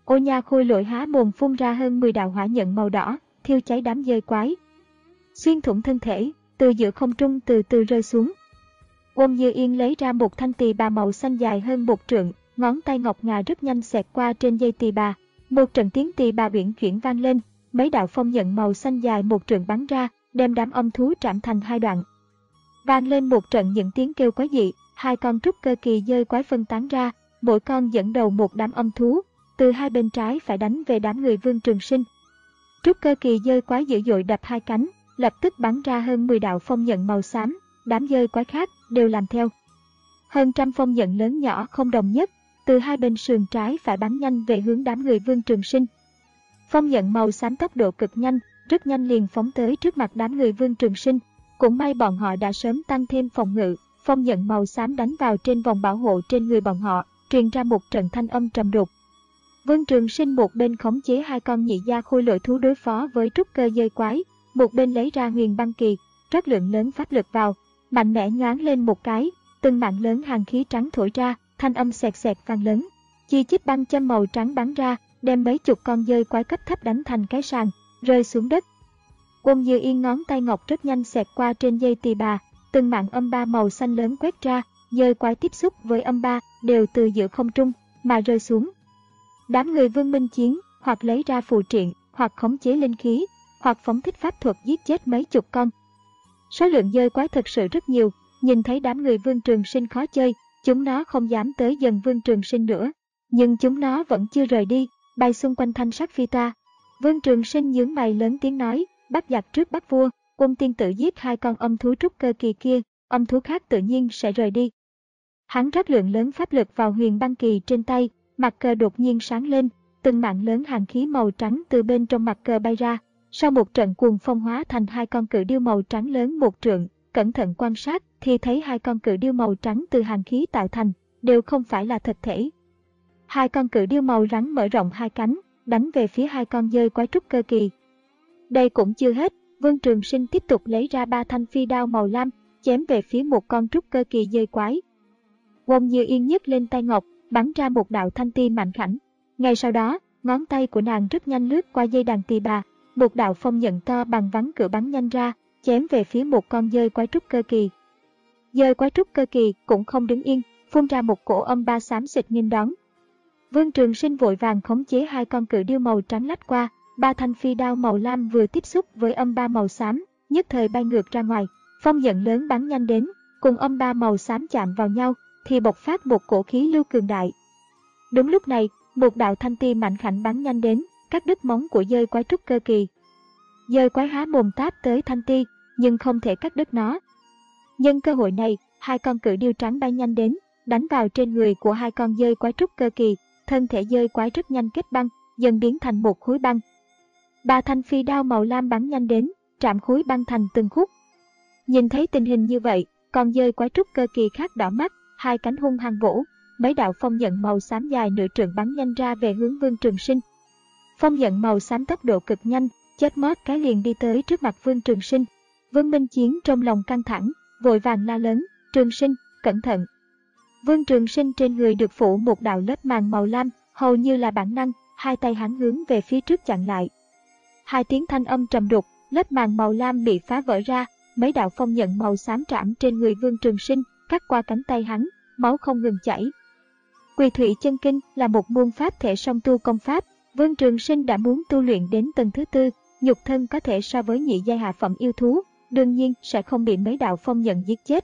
Ô nha khôi lỗi há mồm phun ra hơn mười đạo hỏa nhận màu đỏ, thiêu cháy đám dơi quái. Xuyên thủng thân thể, từ giữa không trung từ từ rơi xuống. Uông Như Yên lấy ra một thanh tỳ bà màu xanh dài hơn một trượng, ngón tay ngọc ngà rất nhanh xẹt qua trên dây tỳ bà. Một trận tiếng tỳ bà uyển chuyển vang lên, mấy đạo phong nhận màu xanh dài một trượng bắn ra, đem đám âm thú trảm thành hai đoạn. Vang lên một trận những tiếng kêu quái dị, hai con trúc cơ kỳ dơi quái phân tán ra, mỗi con dẫn đầu một đám âm thú, từ hai bên trái phải đánh về đám người Vương Trường Sinh. Trúc cơ kỳ dơi quái dữ dội đập hai cánh, lập tức bắn ra hơn mười đạo phong nhận màu xám, đám dơi quái khác đều làm theo. Hơn trăm phong nhận lớn nhỏ không đồng nhất, từ hai bên sườn trái phải bắn nhanh về hướng đám người Vương Trường Sinh. Phong nhận màu xám tốc độ cực nhanh, rất nhanh liền phóng tới trước mặt đám người Vương Trường Sinh. Cũng may bọn họ đã sớm tăng thêm phòng ngự, phong nhận màu xám đánh vào trên vòng bảo hộ trên người bọn họ, truyền ra một trận thanh âm trầm đục. Vương Trường Sinh một bên khống chế hai con nhị gia khôi lỗi thú đối phó với trúc cơ dơi quái, một bên lấy ra huyền băng kỳ, rót lượng lớn pháp lực vào, mạnh mẽ nhoáng lên một cái, từng mạng lớn hàn khí trắng thổi ra, thanh âm xẹt xẹt vang lớn. Chi chít băng châm màu trắng bắn ra, đem mấy chục con dơi quái cấp thấp đánh thành cái sàn, rơi xuống đất. Uông Như Yên ngón tay ngọc rất nhanh xẹt qua trên dây tỳ bà, từng mạng âm ba màu xanh lớn quét ra, dơi quái tiếp xúc với âm ba đều từ giữa không trung mà rơi xuống. Đám người Vương Minh Chiến hoặc lấy ra phù triện, hoặc khống chế linh khí, hoặc phóng thích pháp thuật giết chết mấy chục con. Số lượng dơi quái thật sự rất nhiều, nhìn thấy đám người Vương Trường Sinh khó chơi, chúng nó không dám tới gần Vương Trường Sinh nữa, nhưng chúng nó vẫn chưa rời đi, bay xung quanh thanh sắc phi toa. Vương Trường Sinh nhướng mày lớn tiếng nói, bắt giặc trước bắt vua, Quân tiên tử giết hai con âm thú trúc cơ kỳ kia, âm thú khác tự nhiên sẽ rời đi. Hắn rót lượng lớn pháp lực vào huyền băng kỳ trên tay, mặt cờ đột nhiên sáng lên, từng mạng lớn hàn khí màu trắng từ bên trong mặt cờ bay ra. Sau một trận cuồng phong hóa thành hai con cự điêu màu trắng lớn một trượng, cẩn thận quan sát thì thấy hai con cự điêu màu trắng từ hàn khí tạo thành, đều không phải là thực thể. Hai con cự điêu màu rắn mở rộng hai cánh, đánh về phía hai con dơi quái trúc cơ kỳ. Đây cũng chưa hết, Vương Trường Sinh tiếp tục lấy ra ba thanh phi đao màu lam, chém về phía một con trúc cơ kỳ dơi quái. Uông Như Yên nhấc lên tay ngọc, bắn ra một đạo thanh ti mạnh khảnh. Ngay sau đó, ngón tay của nàng rất nhanh lướt qua dây đàn tỳ bà, một đạo phong nhận to bằng ván cửa bắn nhanh ra, chém về phía một con dơi quái trúc cơ kỳ. Dơi quái trúc cơ kỳ cũng không đứng yên, phun ra một cổ âm ba xám xịt nghênh đón. Vương Trường Sinh vội vàng khống chế hai con cự điêu màu trắng lách qua, ba thanh phi đao màu lam vừa tiếp xúc với âm ba màu xám, nhất thời bay ngược ra ngoài. Phong nhận lớn bắn nhanh đến, cùng âm ba màu xám chạm vào nhau, thì bộc phát một cổ khí lưu cường đại. Đúng lúc này, một đạo thanh ti mạnh khảnh bắn nhanh đến, cắt đứt móng của dơi quái trúc cơ kỳ. Dơi quái há mồm táp tới thanh ti, nhưng không thể cắt đứt nó. Nhân cơ hội này, hai con cự điêu trắng bay nhanh đến, đánh vào trên người của hai con dơi quái trúc cơ kỳ, thân thể dơi quái rất nhanh kết băng, dần biến thành một khối băng. Ba thanh phi đao màu lam bắn nhanh đến, chạm khối băng thành từng khúc. Nhìn thấy tình hình như vậy, con dơi quái trúc cơ kỳ khác đỏ mắt, hai cánh hung hăng vỗ, mấy đạo phong nhận màu xám dài nửa trượng bắn nhanh ra về hướng Vương Trường Sinh. Phong nhận màu xám tốc độ cực nhanh, chết mót cái liền đi tới trước mặt Vương Trường Sinh. Vương Minh Chiến trong lòng căng thẳng, vội vàng la lớn, Trường Sinh, cẩn thận. Vương Trường Sinh trên người được phủ một đạo lớp màng màu lam, hầu như là bản năng, hai tay hắn hướng về phía trước chặn lại. Hai tiếng thanh âm trầm đục, lớp màng màu lam bị phá vỡ ra, mấy đạo phong nhận màu xám trảm trên người Vương Trường Sinh, cắt qua cánh tay hắn, máu không ngừng chảy. Quỳ Thủy Chân Kinh là một môn pháp thể song tu công pháp, Vương Trường Sinh đã muốn tu luyện đến tầng thứ tư, nhục thân có thể so với nhị giai hạ phẩm yêu thú, đương nhiên sẽ không bị mấy đạo phong nhận giết chết.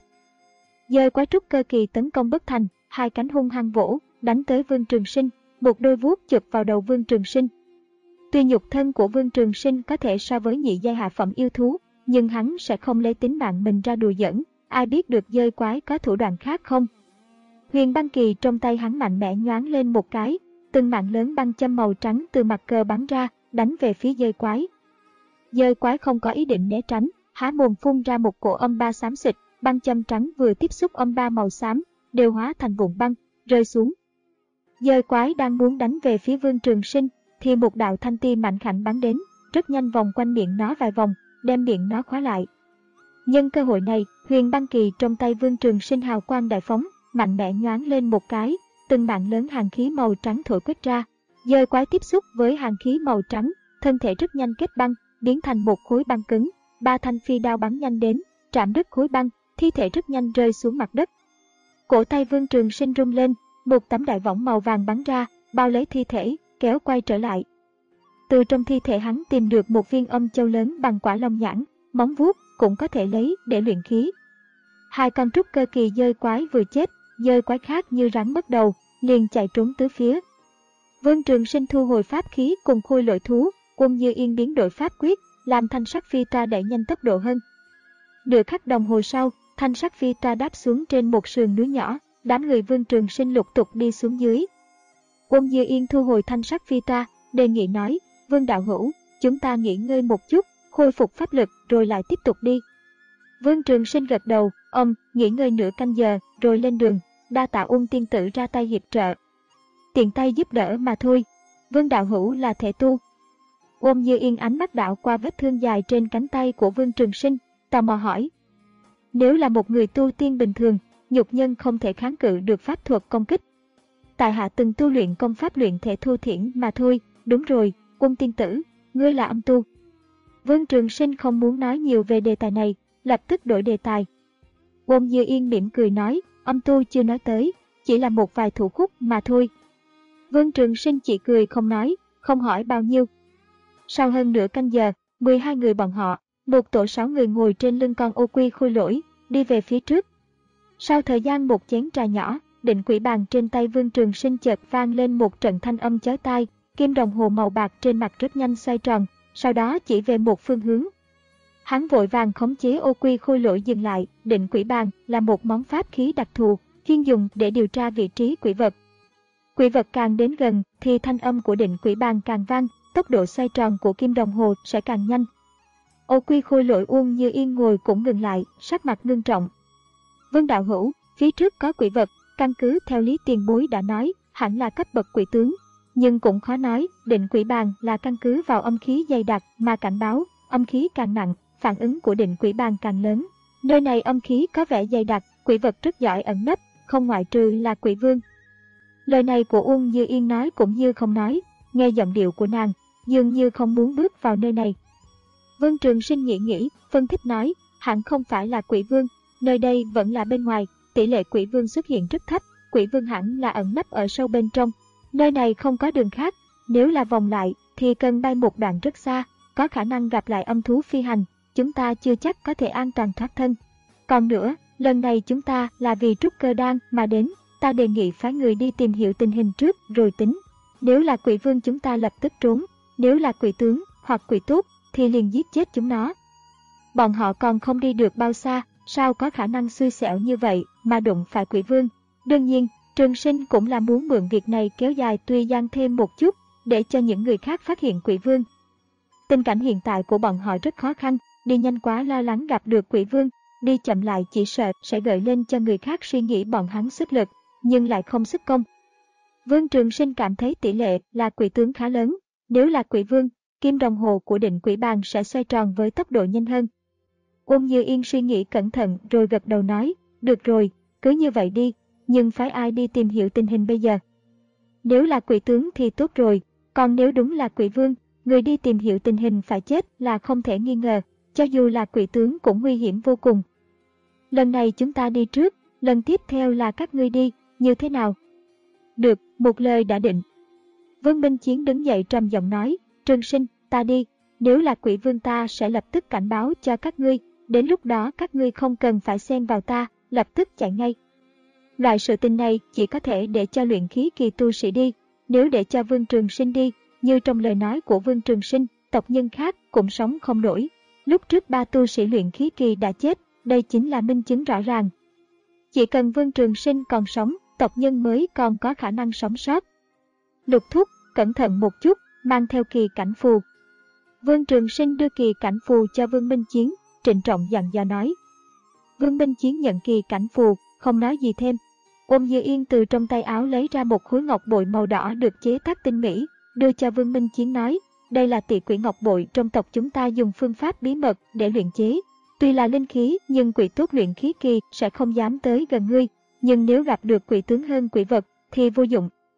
Dơi quái trúc cơ kỳ tấn công bất thành, hai cánh hung hăng vỗ, đánh tới Vương Trường Sinh, một đôi vuốt chụp vào đầu Vương Trường Sinh. Tuy nhục thân của Vương Trường Sinh có thể so với nhị giai hạ phẩm yêu thú, nhưng hắn sẽ không lấy tính mạng mình ra đùa giỡn, ai biết được dơi quái có thủ đoạn khác không. Huyền băng kỳ trong tay hắn mạnh mẽ nhoáng lên một cái, từng mạng lớn băng châm màu trắng từ mặt cờ bắn ra, đánh về phía dơi quái. Dơi quái không có ý định né tránh, há mồm phun ra một cổ âm ba xám xịt, băng châm trắng vừa tiếp xúc âm ba màu xám, đều hóa thành vụn băng, rơi xuống. Dơi quái đang muốn đánh về phía Vương Trường Sinh, thì một đạo thanh ti mạnh khảnh bắn đến, rất nhanh vòng quanh miệng nó vài vòng, đem miệng nó khóa lại. Nhân cơ hội này, huyền băng kỳ trong tay Vương Trường Sinh hào quang đại phóng, mạnh mẽ nhoáng lên một cái, từng mạng lớn hàn khí màu trắng thổi quét ra. Dơi quái tiếp xúc với hàn khí màu trắng, thân thể rất nhanh kết băng, biến thành một khối băng cứng. Ba thanh phi đao bắn nhanh đến, chạm đứt khối băng, thi thể rất nhanh rơi xuống mặt đất. Cổ tay Vương Trường Sinh rung lên, một tấm đại võng màu vàng bắn ra, bao lấy thi thể, kéo quay trở lại. Từ trong thi thể hắn tìm được một viên âm châu lớn bằng quả long nhãn, móng vuốt cũng có thể lấy để luyện khí. Hai con trúc cơ kỳ dơi quái vừa chết, dơi quái khác như rắn mất đầu, liền chạy trốn tứ phía. Vương Trường Sinh thu hồi pháp khí cùng khôi lỗi thú, Quân Như Yên biến đổi pháp quyết, làm thanh sắc phi tra đẩy nhanh tốc độ hơn. Nửa khắc đồng hồ sau, thanh sắc phi tra đáp xuống trên một sườn núi nhỏ, đám người Vương Trường Sinh lục tục đi xuống dưới. Quân Như Yên thu hồi thanh sắc phi tra, đề nghị nói, Vương đạo hữu, chúng ta nghỉ ngơi một chút, khôi phục pháp lực rồi lại tiếp tục đi. Vương Trường Sinh gật đầu, ông, nghỉ ngơi nửa canh giờ, rồi lên đường, đa tạ Uông tiên tử ra tay hiệp trợ. Tiện tay giúp đỡ mà thôi, Vương đạo hữu là thể tu. Quân Như Yên ánh mắt đảo qua vết thương dài trên cánh tay của Vương Trường Sinh, tò mò hỏi. Nếu là một người tu tiên bình thường, nhục nhân không thể kháng cự được pháp thuật công kích. Tại hạ từng tu luyện công pháp luyện thể thu thiển mà thôi, đúng rồi, Quân tiên tử, ngươi là âm tu. Vương Trường Sinh không muốn nói nhiều về đề tài này, lập tức đổi đề tài. Quân Như Yên mỉm cười nói, âm tu chưa nói tới, chỉ là một vài thủ khúc mà thôi. Vương Trường Sinh chỉ cười không nói, không hỏi bao nhiêu. Sau hơn nửa canh giờ, mười hai người bọn họ, một tổ sáu người ngồi trên lưng con ô quy khôi lỗi, đi về phía trước. Sau thời gian một chén trà nhỏ, định quỷ bàn trên tay Vương Trường Sinh chợt vang lên một trận thanh âm chói tai, kim đồng hồ màu bạc trên mặt rất nhanh xoay tròn, sau đó chỉ về một phương hướng. Hắn vội vàng khống chế ô quy khôi lỗi dừng lại, định quỷ bàn là một món pháp khí đặc thù, chuyên dùng để điều tra vị trí quỷ vật. Quỷ vật càng đến gần thì thanh âm của định quỷ bàn càng vang, tốc độ xoay tròn của kim đồng hồ sẽ càng nhanh. Ô quy khôi lỗi Uông Như Yên ngồi cũng ngừng lại, sắc mặt ngưng trọng. Vương đạo hữu, phía trước có quỷ vật, căn cứ theo lý tiền bối đã nói, hẳn là cấp bậc quỷ tướng. Nhưng cũng khó nói, định quỷ bàn là căn cứ vào âm khí dày đặc mà cảnh báo, âm khí càng nặng, phản ứng của định quỷ bàn càng lớn. Nơi này âm khí có vẻ dày đặc, quỷ vật rất giỏi ẩn nấp, không ngoại trừ là quỷ vương. Lời này của Uông Như Yên nói cũng như không nói, nghe giọng điệu của nàng, dường như không muốn bước vào nơi này. Vương Trường Sinh nghĩ nghĩ, phân tích nói, hẳn không phải là quỷ vương, nơi đây vẫn là bên ngoài, tỷ lệ quỷ vương xuất hiện rất thấp, quỷ vương hẳn là ẩn nấp ở sâu bên trong. Nơi này không có đường khác, nếu là vòng lại thì cần bay một đoạn rất xa, có khả năng gặp lại âm thú phi hành, chúng ta chưa chắc có thể an toàn thoát thân. Còn nữa, lần này chúng ta là vì trúc cơ đan mà đến, ta đề nghị phái người đi tìm hiểu tình hình trước rồi tính. Nếu là quỷ vương chúng ta lập tức trốn, nếu là quỷ tướng hoặc quỷ tốt thì liền giết chết chúng nó. Bọn họ còn không đi được bao xa, sao có khả năng xui xẻo như vậy mà đụng phải quỷ vương. Đương nhiên, Trường Sinh cũng là muốn mượn việc này kéo dài thời gian thêm một chút, để cho những người khác phát hiện quỷ vương. Tình cảnh hiện tại của bọn họ rất khó khăn, đi nhanh quá lo lắng gặp được quỷ vương, đi chậm lại chỉ sợ sẽ gợi lên cho người khác suy nghĩ bọn hắn xuất lực, nhưng lại không sức công. Vương Trường Sinh cảm thấy tỷ lệ là quỷ tướng khá lớn, nếu là quỷ vương, kim đồng hồ của định quỷ bàn sẽ xoay tròn với tốc độ nhanh hơn. Uông Như Yên suy nghĩ cẩn thận rồi gật đầu nói, được rồi, cứ như vậy đi, nhưng phái ai đi tìm hiểu tình hình bây giờ. Nếu là quỷ tướng thì tốt rồi, còn nếu đúng là quỷ vương, người đi tìm hiểu tình hình phải chết là không thể nghi ngờ, cho dù là quỷ tướng cũng nguy hiểm vô cùng. Lần này chúng ta đi trước, lần tiếp theo là các ngươi đi, như thế nào? Được, một lời đã định. Vương Minh Chiến đứng dậy trầm giọng nói, Trường Sinh, ta đi, nếu là quỷ vương ta sẽ lập tức cảnh báo cho các ngươi, đến lúc đó các ngươi không cần phải xen vào ta, lập tức chạy ngay. Loại sự tình này chỉ có thể để cho luyện khí kỳ tu sĩ đi, nếu để cho Vương Trường Sinh đi, như trong lời nói của Vương Trường Sinh, tộc nhân khác cũng sống không nổi. Lúc trước ba tu sĩ luyện khí kỳ đã chết, đây chính là minh chứng rõ ràng. Chỉ cần Vương Trường Sinh còn sống, tộc nhân mới còn có khả năng sống sót. Lục thúc, cẩn thận một chút, mang theo kỳ cảnh phù. Vương Trường Sinh đưa kỳ cảnh phù cho Vương Minh Chiến, trịnh trọng dặn dò nói. Vương Minh Chiến nhận kỳ cảnh phù, không nói gì thêm. Ôm Như Yên từ trong tay áo lấy ra một khối ngọc bội màu đỏ được chế tác tinh mỹ, đưa cho Vương Minh Chiến nói, đây là tỷ quỷ ngọc bội trong tộc chúng ta dùng phương pháp bí mật để luyện chế. Tuy là linh khí nhưng quỷ tốt luyện khí kỳ sẽ không dám tới gần ngươi, nhưng nếu gặp được quỷ tướng hơn quỷ vật thì vô dụng.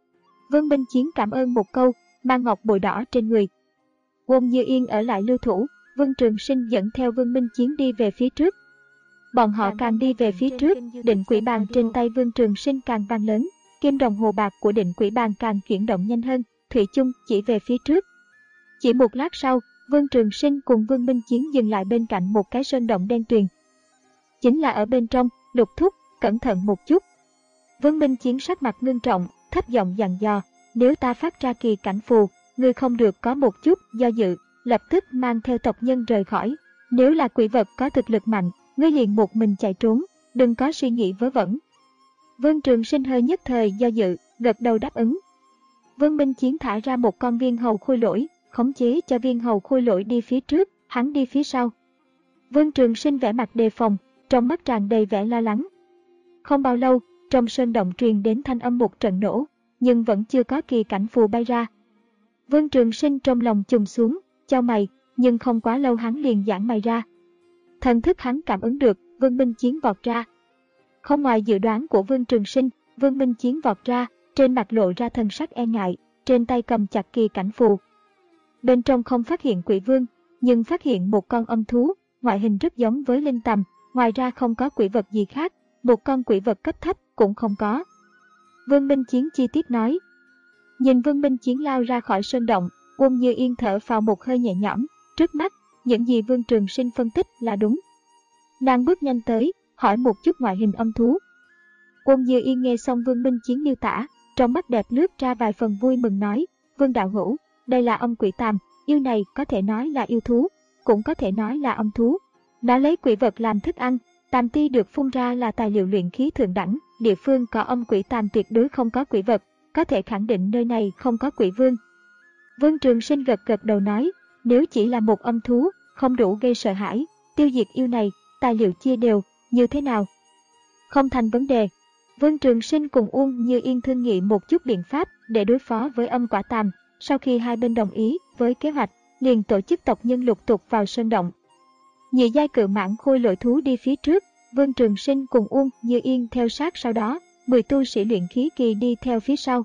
Vương Minh Chiến cảm ơn một câu, mang ngọc bội đỏ trên người. Uông Như Yên ở lại lưu thủ, Vương Trường Sinh dẫn theo Vương Minh Chiến đi về phía trước. Bọn họ càng đi về phía trước, định quỷ bàn trên tay Vương Trường Sinh càng vang lớn, kim đồng hồ bạc của định quỷ bàn càng chuyển động nhanh hơn, thủy chung chỉ về phía trước. Chỉ một lát sau, Vương Trường Sinh cùng Vương Minh Chiến dừng lại bên cạnh một cái sơn động đen tuyền. Chính là ở bên trong, Lục thúc, cẩn thận một chút. Vương Minh Chiến sắc mặt ngưng trọng, thấp giọng dặn dò, nếu ta phát ra kỳ cảnh phù, ngươi không được có một chút do dự, lập tức mang theo tộc nhân rời khỏi. Nếu là quỷ vật có thực lực mạnh, ngươi liền một mình chạy trốn, đừng có suy nghĩ vớ vẩn. Vương Trường Sinh hơi nhất thời do dự, gật đầu đáp ứng. Vương Minh Chiến thả ra một con viên hầu khôi lỗi, khống chế cho viên hầu khôi lỗi đi phía trước, hắn đi phía sau. Vương Trường Sinh vẻ mặt đề phòng, trong mắt tràn đầy vẻ lo lắng. Không bao lâu, trong sơn động truyền đến thanh âm một trận nổ, nhưng vẫn chưa có kỳ cảnh phù bay ra. Vương Trường Sinh trong lòng chùng xuống, chau mày, nhưng không quá lâu hắn liền giãn mày ra. Thần thức hắn cảm ứng được, Vương Minh Chiến vọt ra. Không ngoài dự đoán của Vương Trường Sinh, Vương Minh Chiến vọt ra, trên mặt lộ ra thần sắc e ngại, trên tay cầm chặt kỳ cảnh phù. Bên trong không phát hiện quỷ vương, nhưng phát hiện một con âm thú, ngoại hình rất giống với linh tầm, ngoài ra không có quỷ vật gì khác, một con quỷ vật cấp thấp cũng không có. Vương Minh Chiến chi tiết nói. Nhìn Vương Minh Chiến lao ra khỏi sơn động, Uông Như Yên thở phào một hơi nhẹ nhõm, trước mắt, những gì Vương Trường Sinh phân tích là đúng. Nàng bước nhanh tới, hỏi một chút ngoại hình âm thú. Uông Như Yên nghe xong Vương Minh Chiến miêu tả, trong mắt đẹp lướt ra vài phần vui mừng nói, Vương đạo hữu, đây là âm quỷ tàm, yêu này có thể nói là yêu thú, cũng có thể nói là âm thú. Nó lấy quỷ vật làm thức ăn, tàm ti được phun ra là tài liệu luyện khí thượng đẳng, địa phương có âm quỷ tàm tuyệt đối không có quỷ vật, có thể khẳng định nơi này không có quỷ vương. Vương Trường Sinh gật gật đầu nói, nếu chỉ là một âm thú, không đủ gây sợ hãi, tiêu diệt yêu này, tài liệu chia đều, như thế nào? Không thành vấn đề. Vương Trường Sinh cùng Uông Như Yên thương nghị một chút biện pháp để đối phó với âm quả tàm. Sau khi hai bên đồng ý với kế hoạch, liền tổ chức tộc nhân lục tục vào sơn động. Nhị giai cự mãng khôi lỗi thú đi phía trước, Vương Trường Sinh cùng Uông Như Yên theo sát sau đó, mười tu sĩ luyện khí kỳ đi theo phía sau.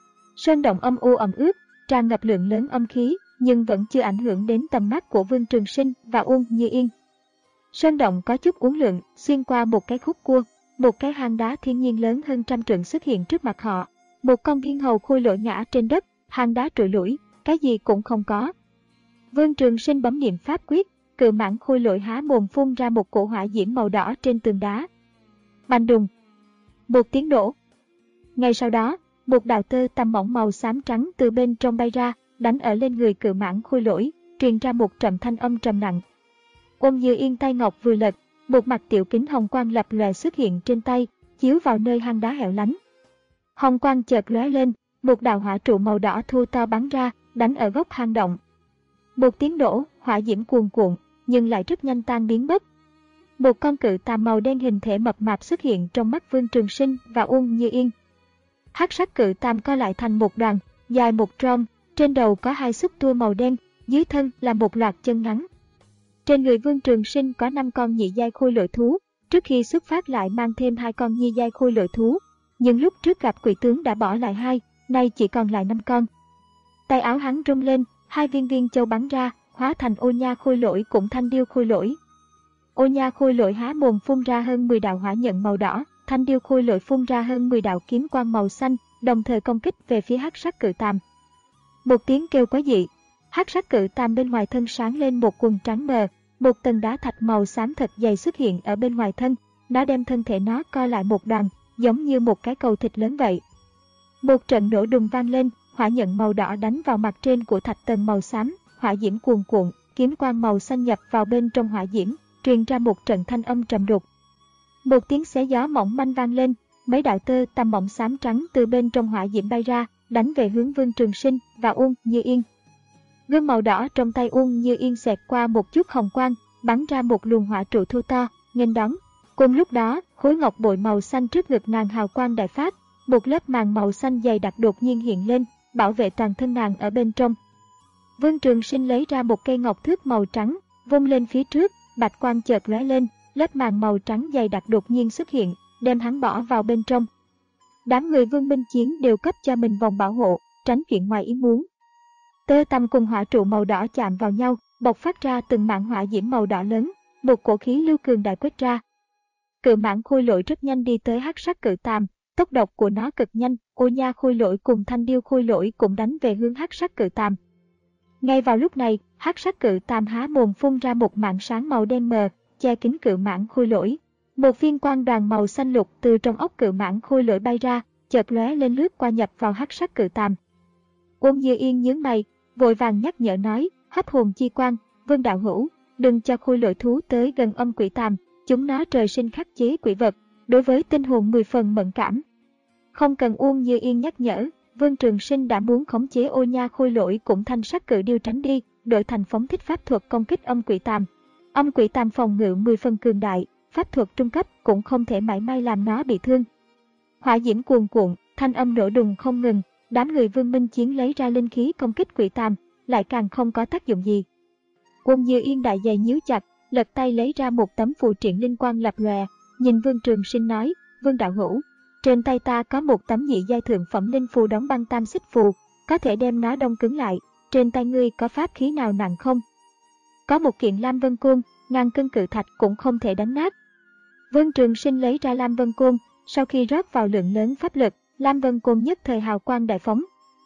Sơn động âm u ẩm ướt, tràn ngập lượng lớn âm khí, nhưng vẫn chưa ảnh hưởng đến tầm mắt của Vương Trường Sinh và Uông Như Yên. Sơn động có chút uốn lượn, xuyên qua một cái khúc cua, một cái hang đá thiên nhiên lớn hơn trăm trượng xuất hiện trước mặt họ. Một con viên hầu khôi lỗi ngã trên đất, hang đá trụi lủi, cái gì cũng không có. Vương Trường Sinh bấm niệm pháp quyết, cự mãng khôi lỗi há mồm phun ra một cổ hỏa diễm màu đỏ trên tường đá. Bành đùng, một tiếng nổ. Ngay sau đó, một đạo tơ tằm mỏng màu xám trắng từ bên trong bay ra, đánh ở lên người cự mãng khôi lỗi, truyền ra một trầm thanh âm trầm nặng. Uông Như Yên tay ngọc vừa lật, một mặt tiểu kính hồng quang lập lòe xuất hiện trên tay, chiếu vào nơi hang đá hẻo lánh. Hồng quang chợt lóe lên, một đạo hỏa trụ màu đỏ thu to bắn ra, đánh ở góc hang động. Một tiếng nổ, hỏa diễm cuồn cuộn, nhưng lại rất nhanh tan biến mất. Một con cự tàm màu đen hình thể mập mạp xuất hiện trong mắt Vương Trường Sinh và Uông Như Yên. Hắc sắc cự tàm co lại thành một đoàn, dài một trom, trên đầu có hai xúc tua màu đen, dưới thân là một loạt chân ngắn. Trên người Vương Trường Sinh có năm con nhị giai khôi lỗi thú, trước khi xuất phát lại mang thêm hai con nhị giai khôi lỗi thú, nhưng lúc trước gặp quỷ tướng đã bỏ lại hai, nay chỉ còn lại năm con. Tay áo hắn rung lên, hai viên viên châu bắn ra, hóa thành ô nha khôi lỗi cũng thanh điêu khôi lỗi. Ô nha khôi lỗi há mồm phun ra hơn mười đạo hỏa nhận màu đỏ, thanh điêu khôi lỗi phun ra hơn mười đạo kiếm quang màu xanh, đồng thời công kích về phía hắc sắc cự tàm. Một tiếng kêu quái dị, hắc sắc cự tàm bên ngoài thân sáng lên một quần trắng mờ, một tầng đá thạch màu xám thật dày xuất hiện ở bên ngoài thân, nó đem thân thể nó co lại một đoàn, giống như một cái cầu thịt lớn vậy. Một trận nổ đùng vang lên, hỏa nhận màu đỏ đánh vào mặt trên của thạch tầng màu xám, hỏa diễm cuồn cuộn, kiếm quang màu xanh nhập vào bên trong hỏa diễm, truyền ra một trận thanh âm trầm đục. Một tiếng xé gió mỏng manh vang lên, mấy đạo tơ tằm mỏng xám trắng từ bên trong hỏa diễm bay ra, đánh về hướng Vương Trường Sinh và Uông Như Yên. Gương màu đỏ trong tay Uông Như Yên xẹt qua một chút hồng quang, bắn ra một luồng hỏa trụ thu to, nghênh đón. Cùng lúc đó, khối ngọc bội màu xanh trước ngực nàng hào quang đại phát, một lớp màng màu xanh dày đặc đột nhiên hiện lên, bảo vệ toàn thân nàng ở bên trong. Vương Trường Sinh lấy ra một cây ngọc thước màu trắng, vung lên phía trước, bạch quang chợt lóe lên, lớp màng màu trắng dày đặc đột nhiên xuất hiện, đem hắn bỏ vào bên trong. Đám người Vương Minh Chiến đều cấp cho mình vòng bảo hộ, tránh chuyện ngoài ý muốn. Tơ tằm cùng hỏa trụ màu đỏ chạm vào nhau, bộc phát ra từng mảng hỏa diễm màu đỏ lớn, một cổ khí lưu cường đại quét ra. Cự mãng khôi lỗi rất nhanh đi tới hắc sắc cự tàm, tốc độ của nó cực nhanh, Ô Nha khôi lỗi cùng Thanh Điêu khôi lỗi cũng đánh về hướng hắc sắc cự tàm. Ngay vào lúc này, hắc sắc cự tàm há mồm phun ra một mảng sáng màu đen mờ, che kín cự mãng khôi lỗi. Một viên quang đoàn màu xanh lục từ trong ốc cự mãng khôi lỗi bay ra, chợt lóe lên lướt qua nhập vào hắc sắc cự tàm. Uông Như Yên nhướng mày, vội vàng nhắc nhở nói, hấp hồn chi quang, Vương đạo hữu, đừng cho khôi lỗi thú tới gần âm quỷ tàm, chúng nó trời sinh khắc chế quỷ vật, đối với tinh hồn mười phần mẫn cảm. Không cần Uông Như Yên nhắc nhở, Vương Trường Sinh đã muốn khống chế Ô Nha khôi lỗi cũng thanh sắc cự điêu tránh đi, đổi thành phóng thích pháp thuật công kích âm quỷ tàm. Âm quỷ tàm phòng ngự mười phần cường đại, pháp thuật trung cấp cũng không thể mảy may làm nó bị thương. Hỏa diễm cuồn cuộn, thanh âm nổ đùng không ngừng, đám người Vương Minh Chiến lấy ra linh khí công kích quỷ tàm, lại càng không có tác dụng gì. Uông Như Yên đại dày nhíu chặt, lật tay lấy ra một tấm phù triện linh quang lập lòe, nhìn Vương Trường Sinh nói, Vương đạo hữu, trên tay ta có một tấm nhị giai thượng phẩm linh phù đóng băng tam xích phù, có thể đem nó đông cứng lại, trên tay ngươi có pháp khí nào nặng không? Có một kiện Lam Vân Côn, ngàn cân cự thạch cũng không thể đánh nát. Vương Trường Sinh lấy ra Lam Vân Côn, sau khi rót vào lượng lớn pháp lực, Lam Vân Côn nhất thời hào quang đại phóng.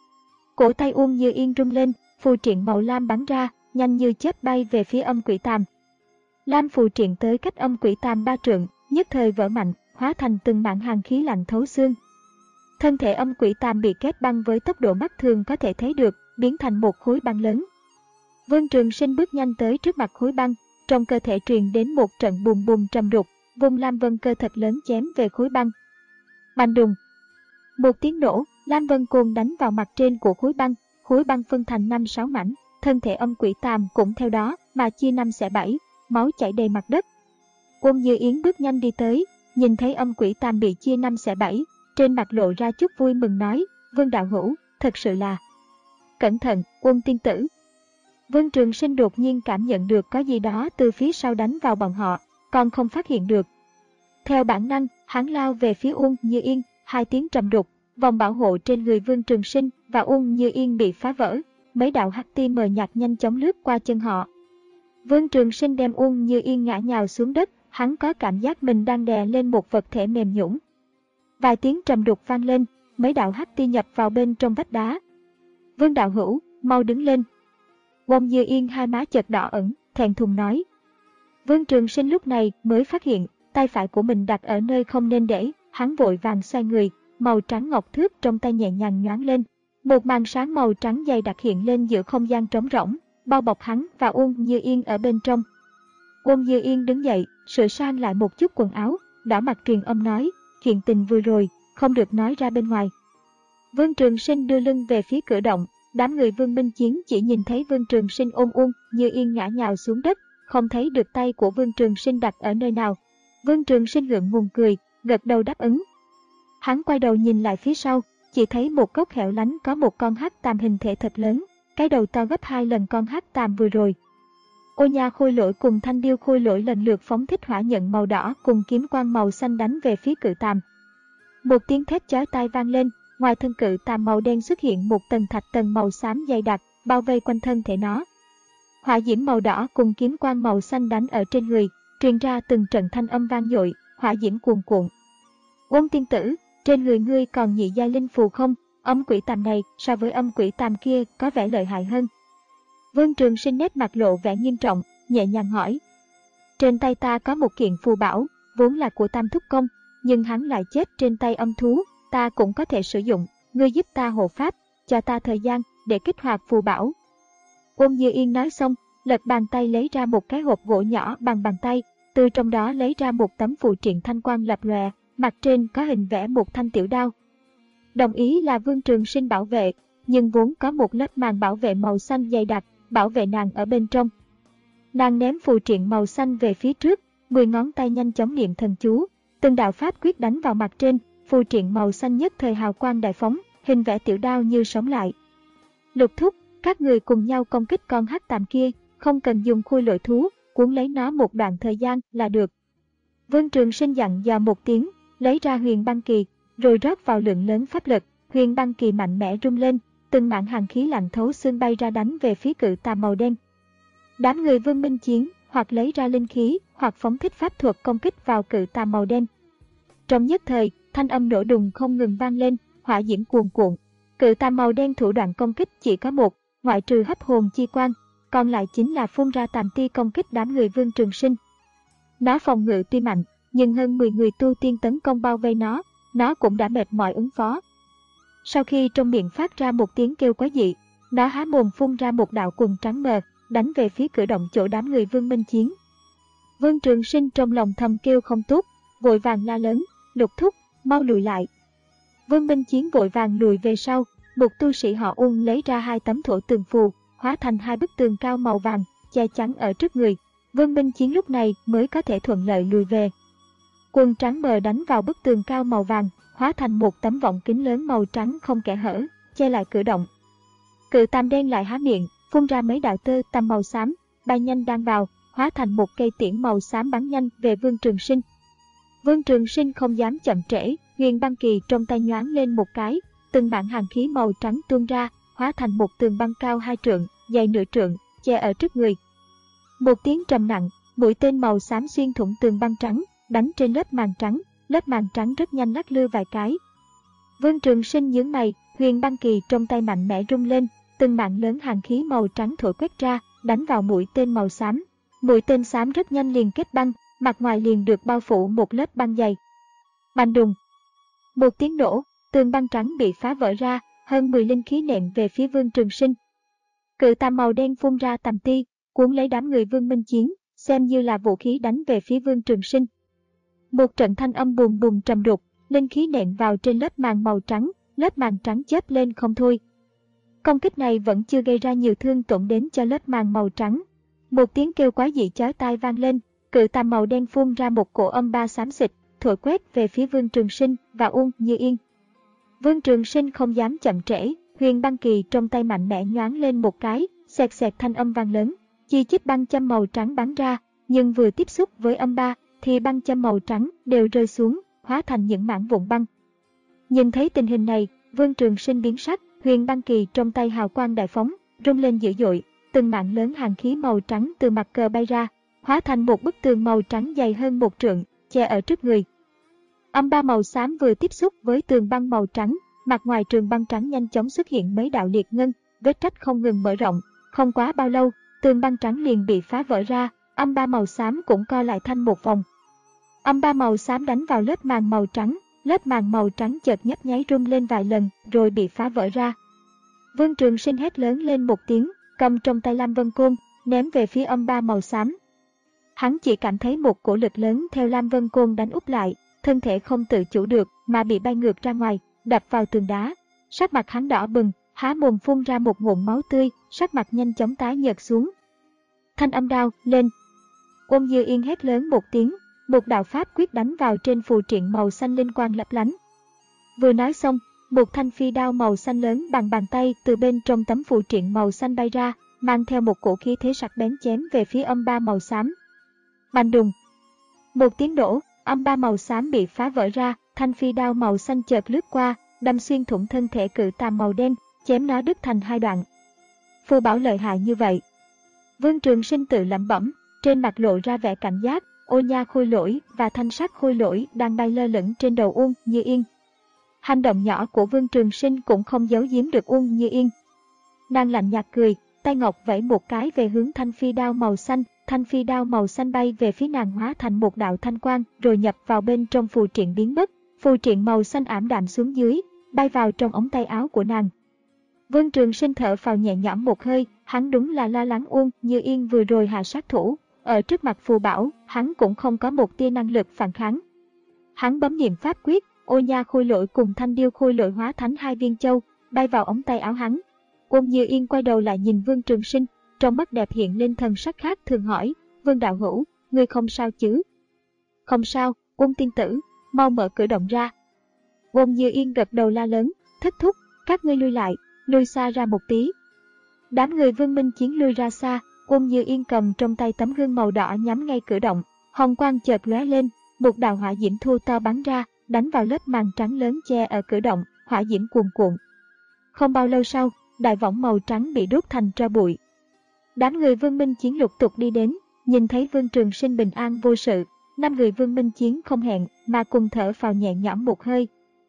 Cổ tay Uông Như Yên rung lên, phù triện màu lam bắn ra, nhanh như chớp bay về phía âm quỷ tàm. Lam phù triện tới cách âm quỷ tàm ba trượng, nhất thời vỡ mạnh, hóa thành từng mảng hàn khí lạnh thấu xương. Thân thể âm quỷ tàm bị kết băng với tốc độ mắt thường có thể thấy được, biến thành một khối băng lớn. Vương Trường Sinh bước nhanh tới trước mặt khối băng, trong cơ thể truyền đến một trận bùm bùm trầm đục, vùng Lam Vân cơ thật lớn chém về khối băng. Bành đùng. Một tiếng nổ, Lam Vân Côn đánh vào mặt trên của khối băng, khối băng phân thành năm sáu mảnh, thân thể âm quỷ tàm cũng theo đó mà chia năm xẻ bảy, máu chảy đầy mặt đất. Uông Như Yến bước nhanh đi tới, nhìn thấy âm quỷ tàm bị chia năm xẻ bảy, trên mặt lộ ra chút vui mừng nói, Vương đạo hữu, thật sự là... Cẩn thận, Uông tiên tử. Vương Trường Sinh đột nhiên cảm nhận được có gì đó từ phía sau đánh vào bọn họ, còn không phát hiện được. Theo bản năng, hắn lao về phía Uông Như Yên, hai tiếng trầm đục, vòng bảo hộ trên người Vương Trường Sinh và Uông Như Yên bị phá vỡ, mấy đạo hắc tia mờ nhạt nhanh chóng lướt qua chân họ. Vương Trường Sinh đem Uông Như Yên ngã nhào xuống đất, hắn có cảm giác mình đang đè lên một vật thể mềm nhũn. Vài tiếng trầm đục vang lên, mấy đạo hắc tia nhập vào bên trong vách đá. Vương đạo hữu, mau đứng lên. Uông Như Yên hai má chợt đỏ ửng, thẹn thùng nói. Vương Trường Sinh lúc này mới phát hiện, tay phải của mình đặt ở nơi không nên để, hắn vội vàng xoay người, màu trắng ngọc thước trong tay nhẹ nhàng nhoáng lên. Một màn sáng màu trắng dày đặc hiện lên giữa không gian trống rỗng, bao bọc hắn và Uông Như Yên ở bên trong. Uông Như Yên đứng dậy, sửa sang lại một chút quần áo, đỏ mặt truyền âm nói, chuyện tình vừa rồi, không được nói ra bên ngoài. Vương Trường Sinh đưa lưng về phía cửa động, đám người Vương Minh Chiến chỉ nhìn thấy Vương Trường Sinh ôm Uông Như Yên ngã nhào xuống đất, không thấy được tay của Vương Trường Sinh đặt ở nơi nào. Vương Trường Sinh ngượng ngùng cười, gật đầu đáp ứng. Hắn quay đầu nhìn lại phía sau, chỉ thấy một góc hẻo lánh có một con hắc tàm hình thể thật lớn, cái đầu to gấp hai lần con hắc tàm vừa rồi. Ô Nha khôi lỗi cùng Thanh Điêu khôi lỗi lần lượt phóng thích hỏa nhận màu đỏ cùng kiếm quang màu xanh đánh về phía cự tàm. Một tiếng thét chói tai vang lên, ngoài thân cự tàm màu đen xuất hiện một tầng thạch tầng màu xám dày đặc, bao vây quanh thân thể nó. Hỏa diễm màu đỏ cùng kiếm quang màu xanh đánh ở trên người, truyền ra từng trận thanh âm vang dội, hỏa diễm cuồn cuộn. Uông tiên tử, trên người ngươi còn nhị giai linh phù không? Âm quỷ tàm này so với âm quỷ tàm kia có vẻ lợi hại hơn. Vương Trường Sinh nét mặt lộ vẻ nghiêm trọng, nhẹ nhàng hỏi. Trên tay ta có một kiện phù bảo, vốn là của Tam Thúc Công, nhưng hắn lại chết trên tay âm thú, ta cũng có thể sử dụng, ngươi giúp ta hộ pháp, cho ta thời gian để kích hoạt phù bảo. Uông Như Yên nói xong, lật bàn tay lấy ra một cái hộp gỗ nhỏ bằng bàn tay, từ trong đó lấy ra một tấm phù triện thanh quang lập lòe, mặt trên có hình vẽ một thanh tiểu đao. Đồng ý là Vương Trường Sinh bảo vệ, nhưng vốn có một lớp màn bảo vệ màu xanh dày đặc, bảo vệ nàng ở bên trong. Nàng ném phù triện màu xanh về phía trước, mười ngón tay nhanh chóng niệm thần chú, từng đạo pháp quyết đánh vào mặt trên, phù triện màu xanh nhất thời hào quang đại phóng, hình vẽ tiểu đao như sống lại. Lục thúc, các người cùng nhau công kích con hắc tàm kia, không cần dùng khôi lỗi thú, cuốn lấy nó một đoạn thời gian là được. Vương Trường Sinh dặn dò một tiếng, lấy ra huyền băng kỳ, rồi rót vào lượng lớn pháp lực. Huyền băng kỳ mạnh mẽ rung lên, từng mảng hàn khí lạnh thấu xương bay ra đánh về phía cự tà màu đen. Đám người Vương Minh Chiến hoặc lấy ra linh khí, hoặc phóng thích pháp thuật công kích vào cự tà màu đen. Trong nhất thời, thanh âm nổ đùng không ngừng vang lên, hỏa diễm cuồn cuộn. Cự tà màu đen thủ đoạn công kích chỉ có một, ngoại trừ hấp hồn chi quang, còn lại chính là phun ra tàm ti công kích đám người Vương Trường Sinh. Nó phòng ngự tuy mạnh, nhưng hơn mười người tu tiên tấn công bao vây nó, nó cũng đã mệt mỏi ứng phó. Sau khi trong miệng phát ra một tiếng kêu quái dị, nó há mồm phun ra một đạo quần trắng mờ, đánh về phía cửa động chỗ đám người Vương Minh Chiến. Vương Trường Sinh trong lòng thầm kêu không tốt, vội vàng la lớn, Lục thúc, mau lùi lại. Vương Minh Chiến vội vàng lùi về sau, một tu sĩ họ Uông lấy ra hai tấm thổ tường phù, hóa thành hai bức tường cao màu vàng, che chắn ở trước người. Vương Minh Chiến lúc này mới có thể thuận lợi lùi về. Quần trắng mờ đánh vào bức tường cao màu vàng, hóa thành một tấm vọng kính lớn màu trắng không kẽ hở, che lại cửa động. Cự tam đen lại há miệng, phun ra mấy đạo tơ tằm màu xám, bay nhanh đang vào, hóa thành một cây tiễn màu xám bắn nhanh về Vương Trường Sinh. Vương Trường Sinh không dám chậm trễ, huyền băng kỳ trong tay nhoáng lên một cái, từng bản hàn khí màu trắng tuôn ra, hóa thành một tường băng cao hai trượng, dày nửa trượng, che ở trước người. Một tiếng trầm nặng, mũi tên màu xám xuyên thủng tường băng trắng, đánh trên lớp màng trắng, lớp màng trắng rất nhanh lắc lư vài cái. Vương Trường Sinh nhướng mày, huyền băng kỳ trong tay mạnh mẽ rung lên, từng mảng lớn hàn khí màu trắng thổi quét ra, đánh vào mũi tên màu xám. Mũi tên xám rất nhanh liền kết băng, mặt ngoài liền được bao phủ một lớp băng dày. Bành đùng. Một tiếng nổ, tường băng trắng bị phá vỡ ra, hơn mười linh khí nện về phía Vương Trường Sinh. Cự tà màu đen phun ra tàm ti, cuốn lấy đám người Vương Minh Chiến, xem như là vũ khí đánh về phía Vương Trường Sinh. Một trận thanh âm bùm bùm trầm đục, linh khí nện vào trên lớp màng màu trắng, lớp màng trắng chớp lên không thôi. Công kích này vẫn chưa gây ra nhiều thương tổn đến cho lớp màng màu trắng. Một tiếng kêu quái dị chói tai vang lên, cự tà màu đen phun ra một cổ âm ba xám xịt, thổi quét về phía Vương Trường Sinh và Uông Như Yên. Vương Trường Sinh không dám chậm trễ, huyền băng kỳ trong tay mạnh mẽ nhoáng lên một cái, xẹt xẹt thanh âm vang lớn, chi chít băng châm màu trắng bắn ra, nhưng vừa tiếp xúc với âm ba thì băng châm màu trắng đều rơi xuống, hóa thành những mảng vụn băng. Nhìn thấy tình hình này, Vương Trường Sinh biến sắc, huyền băng kỳ trong tay hào quang đại phóng, rung lên dữ dội, từng mảng lớn hàn khí màu trắng từ mặt cờ bay ra, hóa thành một bức tường màu trắng dày hơn một trượng, che ở trước người. Âm ba màu xám vừa tiếp xúc với tường băng màu trắng, mặt ngoài trường băng trắng nhanh chóng xuất hiện mấy đạo liệt ngân, vết rách không ngừng mở rộng, không quá bao lâu, tường băng trắng liền bị phá vỡ ra, âm ba màu xám cũng co lại thành một vòng. Âm ba màu xám đánh vào lớp màng màu trắng, lớp màng màu trắng chợt nhấp nháy rung lên vài lần rồi bị phá vỡ ra. Vương Trường Sinh hét lớn lên một tiếng, cầm trong tay Lam Vân Côn, ném về phía âm ba màu xám. Hắn chỉ cảm thấy một cổ lực lớn theo Lam Vân Côn đánh úp lại, thân thể không tự chủ được mà bị bay ngược ra ngoài, đập vào tường đá. Sắc mặt hắn đỏ bừng, há mồm phun ra một ngụm máu tươi, sắc mặt nhanh chóng tái nhợt xuống. Thanh âm đao lên. Uông Như Yên hét lớn một tiếng, một đạo pháp quyết đánh vào trên phù triện màu xanh linh quang lấp lánh. Vừa nói xong, một thanh phi đao màu xanh lớn bằng bàn tay từ bên trong tấm phù triện màu xanh bay ra, mang theo một cổ khí thế sắc bén chém về phía âm ba màu xám. Bành đùng. Một tiếng nổ, âm ba màu xám bị phá vỡ ra, thanh phi đao màu xanh chợt lướt qua, đâm xuyên thủng thân thể cự tà màu đen, chém nó đứt thành hai đoạn. Phù bảo lợi hại như vậy. Vương Trường Sinh tự lẩm bẩm, trên mặt lộ ra vẻ cảnh giác. Ô nha khôi lỗi và thanh sắc khôi lỗi đang bay lơ lửng trên đầu Uông Như Yên. Hành động nhỏ của Vương Trường Sinh cũng không giấu giếm được Uông Như Yên. Nàng lạnh nhạt cười, tay ngọc vẫy một cái về hướng thanh phi đao màu xanh, thanh phi đao màu xanh bay về phía nàng hóa thành một đạo thanh quang rồi nhập vào bên trong phù triện biến mất. Phù triện màu xanh ảm đạm xuống dưới, bay vào trong ống tay áo của nàng. Vương Trường Sinh thở phào nhẹ nhõm một hơi, hắn đúng là lo lắng Uông Như Yên vừa rồi hạ sát thủ. Ở trước mặt phù bảo, hắn cũng không có một tia năng lực phản kháng. Hắn bấm niệm pháp quyết, ô nha khôi lỗi cùng thanh điêu khôi lỗi hóa thành hai viên châu, bay vào ống tay áo hắn. Uông Như Yên quay đầu lại nhìn Vương Trường Sinh, trong mắt đẹp hiện lên thần sắc khác thường hỏi, Vương đạo hữu, ngươi không sao chứ? Không sao, Uông tiên tử, mau mở cửa động ra. Uông Như Yên gật đầu la lớn, thất thúc, các ngươi lui lại, lui xa ra một tí. Đám người Vương Minh Chiến lui ra xa. Uông Như Yên cầm trong tay tấm gương màu đỏ nhắm ngay cửa động, hồng quang chợt lóe lên, một đạo hỏa diễm thô to bắn ra, đánh vào lớp màn trắng lớn che ở cửa động, hỏa diễm cuồn cuộn. Không bao lâu sau, đại võng màu trắng bị đốt thành tro bụi. Đám người Vương Minh Chiến lục tục đi đến, nhìn thấy Vương Trường Sinh bình an vô sự, năm người Vương Minh Chiến không hẹn mà cùng thở phào nhẹ nhõm một hơi.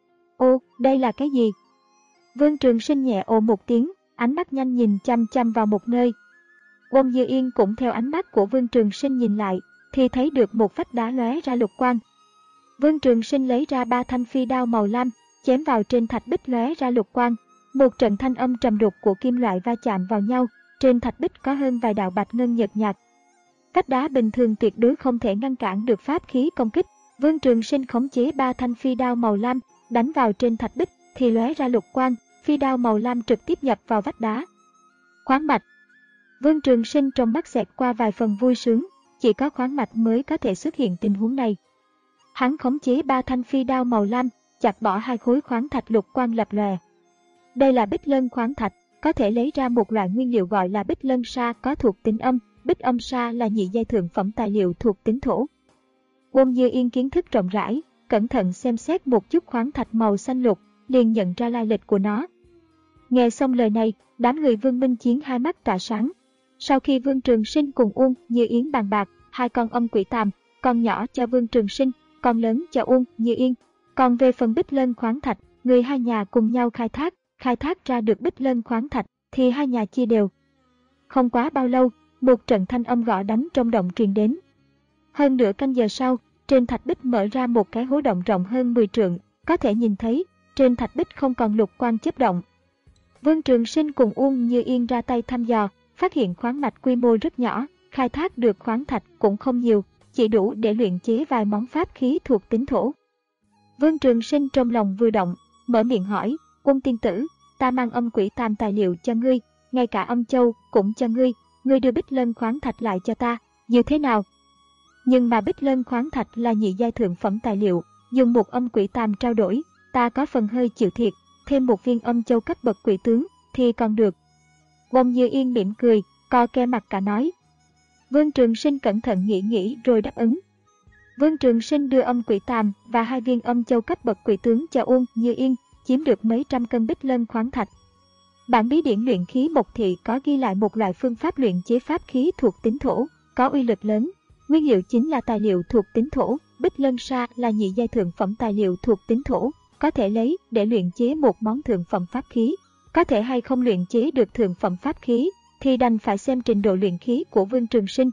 Ô, đây là cái gì? Vương Trường Sinh nhẹ ồ một tiếng, ánh mắt nhanh nhìn chăm chăm vào một nơi. Uông Như Yên cũng theo ánh mắt của Vương Trường Sinh nhìn lại, thì thấy được một vách đá lóe ra lục quang. Vương Trường Sinh lấy ra ba thanh phi đao màu lam, chém vào trên thạch bích lóe ra lục quang. Một trận thanh âm trầm đục của kim loại va chạm vào nhau, trên thạch bích có hơn vài đạo bạch ngân nhợt nhạt. Vách đá bình thường tuyệt đối không thể ngăn cản được pháp khí công kích. Vương Trường Sinh khống chế ba thanh phi đao màu lam, đánh vào trên thạch bích thì lóe ra lục quang, phi đao màu lam trực tiếp nhập vào vách đá. Khoáng mạch. Vương Trường Sinh trong mắt xẹt qua vài phần vui sướng, chỉ có khoáng mạch mới có thể xuất hiện tình huống này. Hắn khống chế ba thanh phi đao màu lam, chặt bỏ hai khối khoáng thạch lục quang lập lòe. Đây là bích lân khoáng thạch, có thể lấy ra một loại nguyên liệu gọi là bích lân sa có thuộc tính âm, bích âm sa là nhị giai thượng phẩm tài liệu thuộc tính thổ. Uông Như Yên kiến thức rộng rãi, cẩn thận xem xét một chút khoáng thạch màu xanh lục, liền nhận ra lai lịch của nó. Nghe xong lời này, đám người Vương Minh Chiến hai mắt tỏa sáng. Sau khi Vương Trường Sinh cùng Uông Như Yên bàn bạc, hai con âm quỷ tàm, con nhỏ cho Vương Trường Sinh, con lớn cho Uông Như Yên. Còn về phần bích lân khoáng thạch, người hai nhà cùng nhau khai thác, khai thác ra được bích lân khoáng thạch thì hai nhà chia đều. Không quá bao lâu, một trận thanh âm gõ đánh trong động truyền đến. Hơn nửa canh giờ sau, trên thạch bích mở ra một cái hố động rộng hơn mười trượng, có thể nhìn thấy trên thạch bích không còn lục quang chớp động. Vương Trường Sinh cùng Uông Như Yên ra tay thăm dò, phát hiện khoáng mạch quy mô rất nhỏ, khai thác được khoáng thạch cũng không nhiều, chỉ đủ để luyện chế vài món pháp khí thuộc tính thổ. Vương Trường Sinh trong lòng vừa động, mở miệng hỏi, Uông tiên tử, ta mang âm quỷ tam tài liệu cho ngươi, ngay cả âm châu cũng cho ngươi, ngươi đưa bích lân khoáng thạch lại cho ta, như thế nào? Nhưng mà bích lân khoáng thạch là nhị giai thượng phẩm tài liệu, dùng một âm quỷ tam trao đổi, ta có phần hơi chịu thiệt, thêm một viên âm châu cấp bậc quỷ tướng thì còn được. Uông Như Yên mỉm cười, co ke mặt cả nói. Vương Trường Sinh cẩn thận nghĩ nghĩ rồi đáp ứng. Vương Trường Sinh đưa âm quỷ tam và hai viên âm châu cấp bậc quỷ tướng cho Uông Như Yên, chiếm được mấy trăm cân bích lân khoáng thạch. Bản bí điển luyện khí Mộc Thị có ghi lại một loại phương pháp luyện chế pháp khí thuộc tính thổ, có uy lực lớn. Nguyên liệu chính là tài liệu thuộc tính thổ, bích lân sa là nhị giai thượng phẩm tài liệu thuộc tính thổ, có thể lấy để luyện chế một món thượng phẩm pháp khí. Có thể hay không luyện chế được thượng phẩm pháp khí thì đành phải xem trình độ luyện khí của Vương Trường Sinh.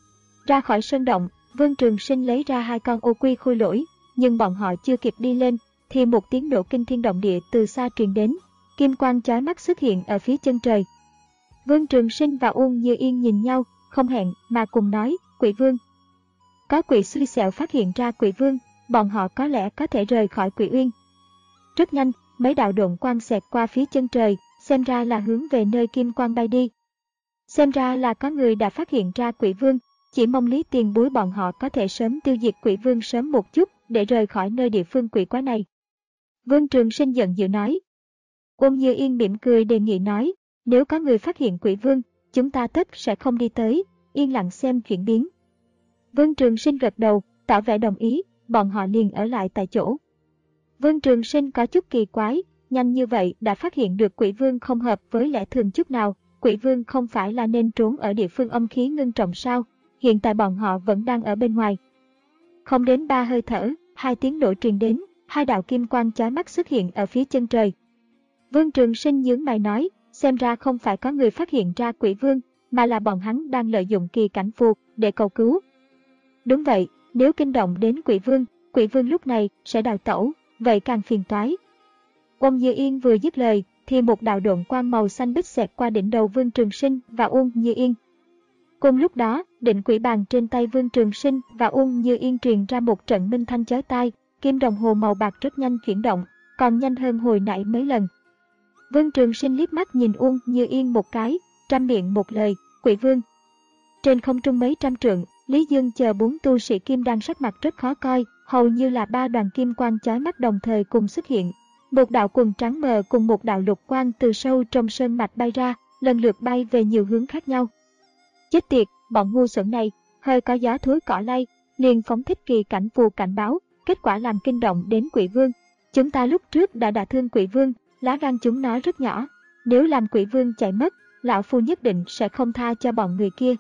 Ra khỏi sơn động, Vương Trường Sinh lấy ra hai con ô quy khôi lỗi, nhưng bọn họ chưa kịp đi lên thì một tiếng nổ kinh thiên động địa từ xa truyền đến, kim quang chói mắt xuất hiện ở phía chân trời. Vương Trường Sinh và Uông Như Yên nhìn nhau, không hẹn mà cùng nói, Quỷ Vương. Có quỷ xui xẻo phát hiện ra Quỷ Vương, bọn họ có lẽ có thể rời khỏi Quỷ Uyên. Rất nhanh, mấy đạo độn quang xẹt qua phía chân trời, xem ra là hướng về nơi kim quang bay đi. Xem ra là có người đã phát hiện ra Quỷ Vương, chỉ mong Lý Tiền Bối bọn họ có thể sớm tiêu diệt Quỷ Vương sớm một chút để rời khỏi nơi địa phương quỷ quái này. Vương Trường Sinh giận dữ nói. Uông Như Yên mỉm cười đề nghị nói, nếu có người phát hiện Quỷ Vương, chúng ta tất sẽ không đi tới, yên lặng xem chuyển biến. Vương Trường Sinh gật đầu, tỏ vẻ đồng ý, bọn họ liền ở lại tại chỗ. Vương Trường Sinh có chút kỳ quái, nhanh như vậy đã phát hiện được Quỷ Vương không hợp với lẽ thường chút nào. Quỷ Vương không phải là nên trốn ở địa phương âm khí ngưng trọng sao, hiện tại bọn họ vẫn đang ở bên ngoài. Không đến ba hơi thở, hai tiếng nổ truyền đến, hai đạo kim quang chói mắt xuất hiện ở phía chân trời. Vương Trường Sinh nhướng mày nói, xem ra không phải có người phát hiện ra Quỷ Vương, mà là bọn hắn đang lợi dụng kỳ cảnh phù để cầu cứu. Đúng vậy, nếu kinh động đến Quỷ Vương, Quỷ Vương lúc này sẽ đào tẩu, vậy càng phiền toái. Uông Như Yên vừa dứt lời, thì một đạo độn quang màu xanh bích xẹt qua đỉnh đầu Vương Trường Sinh và Uông Như Yên. Cùng lúc đó, định quỷ bàn trên tay Vương Trường Sinh và Uông Như Yên truyền ra một trận minh thanh chói tai, kim đồng hồ màu bạc rất nhanh chuyển động, còn nhanh hơn hồi nãy mấy lần. Vương Trường Sinh liếc mắt nhìn Uông Như Yên một cái, trăm miệng một lời, Quỷ Vương. Trên không trung mấy trăm trượng, Lý Dương chờ bốn tu sĩ kim đan sắc mặt rất khó coi, hầu như là ba đoàn kim quang chói mắt đồng thời cùng xuất hiện. Một đạo quần trắng mờ cùng một đạo lục quang từ sâu trong sơn mạch bay ra, lần lượt bay về nhiều hướng khác nhau. Chết tiệt, bọn ngu xuẩn này, hơi có gió thối cỏ lay, liền phóng thích kỳ cảnh phù cảnh báo, kết quả làm kinh động đến Quỷ Vương. Chúng ta lúc trước đã đả thương Quỷ Vương, lá gan chúng nó rất nhỏ. Nếu làm Quỷ Vương chạy mất, lão phu nhất định sẽ không tha cho bọn người kia.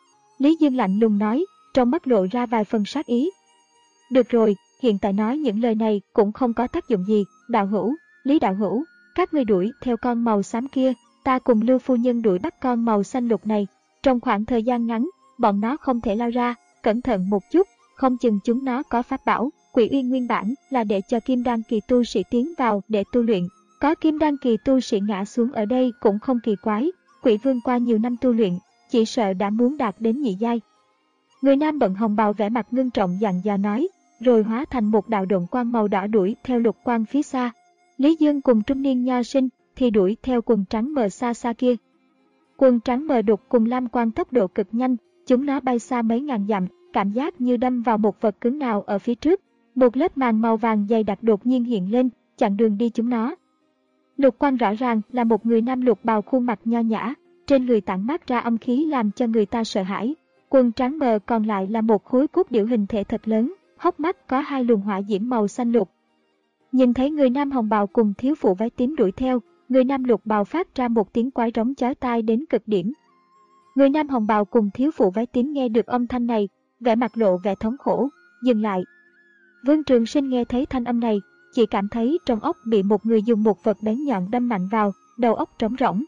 Lý Dương lạnh lùng nói, trong mắt lộ ra vài phần sát ý. Được rồi, hiện tại nói những lời này cũng không có tác dụng gì. Đạo hữu, Lý đạo hữu, các ngươi đuổi theo con màu xám kia, ta cùng Lưu phu nhân đuổi bắt con màu xanh lục này. Trong khoảng thời gian ngắn, bọn nó không thể lao ra, cẩn thận một chút, không chừng chúng nó có pháp bảo. Quỷ Uyên nguyên bản là để cho kim đan kỳ tu sĩ tiến vào để tu luyện. Có kim đan kỳ tu sĩ ngã xuống ở đây cũng không kỳ quái. Quỷ Vương qua nhiều năm tu luyện, chỉ sợ đã muốn đạt đến nhị giai. Người nam bận hồng bào vẻ mặt ngưng trọng dặn dò nói, rồi hóa thành một đạo độn quang màu đỏ đuổi theo Lục Quang phía xa. Lý Dương cùng trung niên nho sinh thì đuổi theo quần trắng mờ xa xa kia. Quần trắng mờ đục cùng lam quang tốc độ cực nhanh, chúng nó bay xa mấy ngàn dặm, cảm giác như đâm vào một vật cứng nào ở phía trước. Một lớp màn màu vàng dày đặc đột nhiên hiện lên, chặn đường đi chúng nó. Lục Quang rõ ràng là một người nam lục bào khuôn mặt nho nhã, trên người tản mát ra âm khí làm cho người ta sợ hãi. Quần trắng mờ còn lại là một khối cốt điểu hình thể thật lớn, hốc mắt có hai luồng hỏa diễm màu xanh lục. Nhìn thấy người nam hồng bào cùng thiếu phụ váy tím đuổi theo, người nam lục bào phát ra một tiếng quái rống chói tai đến cực điểm. Người nam hồng bào cùng thiếu phụ váy tím nghe được âm thanh này, vẻ mặt lộ vẻ thống khổ, dừng lại. Vương Trường Sinh nghe thấy thanh âm này, chỉ cảm thấy trong óc bị một người dùng một vật bén nhọn đâm mạnh vào, đầu óc trống rỗng.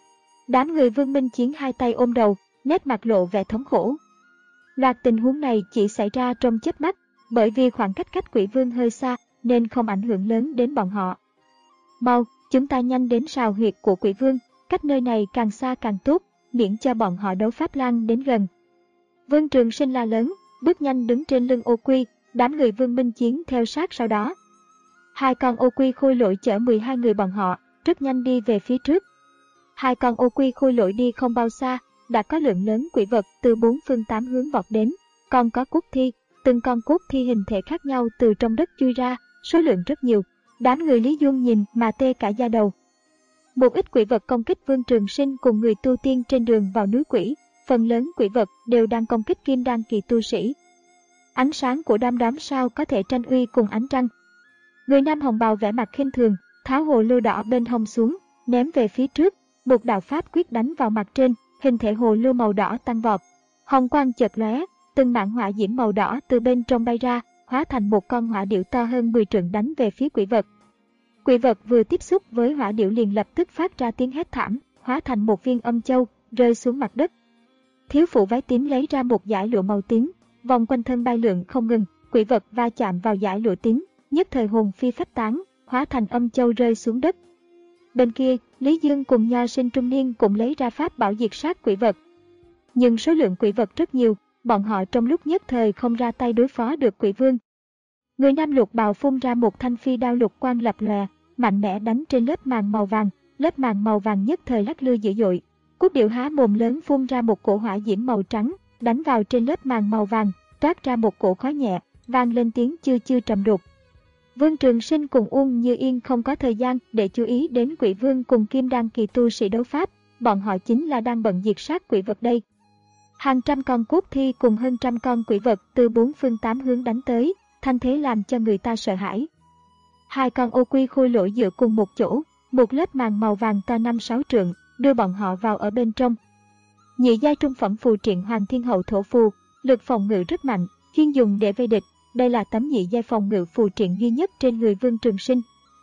Đám người Vương Minh Chiến hai tay ôm đầu, nét mặt lộ vẻ thống khổ. Loạt tình huống này chỉ xảy ra trong chớp mắt, bởi vì khoảng cách cách Quỷ Vương hơi xa nên không ảnh hưởng lớn đến bọn họ. Mau, chúng ta nhanh đến sào huyệt của Quỷ Vương, cách nơi này càng xa càng tốt, miễn cho bọn họ đấu pháp lan đến gần. Vương Trường Sinh la lớn, bước nhanh đứng trên lưng ô quy, đám người Vương Minh Chiến theo sát sau đó. Hai con ô quy khôi lỗi chở mười hai người bọn họ, rất nhanh đi về phía trước. Hai con ô quy khôi lỗi đi không bao xa, đã có lượng lớn quỷ vật từ bốn phương tám hướng vọt đến, còn có cốt thi, từng con cốt thi hình thể khác nhau từ trong đất chui ra, số lượng rất nhiều. Đám người Lý Dung nhìn mà tê cả da đầu. Một ít quỷ vật công kích Vương Trường Sinh cùng người tu tiên trên đường vào núi quỷ, phần lớn quỷ vật đều đang công kích kim đan kỳ tu sĩ. Ánh sáng của đom đóm sao có thể tranh uy cùng ánh trăng. Người nam hồng bào vẻ mặt khinh thường, tháo hồ lô đỏ bên hông xuống, ném về phía trước, một đạo pháp quyết đánh vào mặt trên, hình thể hồ lô màu đỏ tăng vọt. Hồng quang chợt lóe, từng mảng hỏa diễm màu đỏ từ bên trong bay ra, hóa thành một con hỏa điểu to hơn mười trượng đánh về phía quỷ vật. Quỷ vật vừa tiếp xúc với hỏa điểu liền lập tức phát ra tiếng hét thảm, hóa thành một viên âm châu, rơi xuống mặt đất. Thiếu phụ váy tím lấy ra một dải lụa màu tím, vòng quanh thân bay lượn không ngừng, quỷ vật va chạm vào dải lụa tím, nhất thời hồn phi phách tán, hóa thành âm châu rơi xuống đất. Bên kia, Lý Dương cùng nho sinh trung niên cũng lấy ra pháp bảo diệt sát quỷ vật. Nhưng số lượng quỷ vật rất nhiều, bọn họ trong lúc nhất thời không ra tay đối phó được Quỷ Vương. Người nam lục bào phun ra một thanh phi đao lục quang lập lòe, mạnh mẽ đánh trên lớp màng màu vàng, lớp màng màu vàng nhất thời lắc lư dữ dội. Cút điểu há mồm lớn phun ra một cổ hỏa diễm màu trắng, đánh vào trên lớp màng màu vàng, toát ra một cổ khói nhẹ, vang lên tiếng chư chư trầm đục. Vương Trường Sinh cùng Uông Như Yên không có thời gian để chú ý đến Quỷ Vương cùng kim đan kỳ tu sĩ đấu pháp, bọn họ chính là đang bận diệt sát quỷ vật đây. Hàng trăm con cốt thi cùng hơn trăm con quỷ vật từ bốn phương tám hướng đánh tới, thanh thế làm cho người ta sợ hãi. Hai con ô quy khôi lỗi dựa cùng một chỗ, một lớp màng màu vàng to năm sáu trượng, đưa bọn họ vào ở bên trong. Nhị giai trung phẩm phù triện Hoàng Thiên Hậu thổ phù, lực phòng ngự rất mạnh, chuyên dùng để vây địch. Đây là tấm nhị giai phòng ngự phù triện duy nhất trên người Vương Trường Sinh.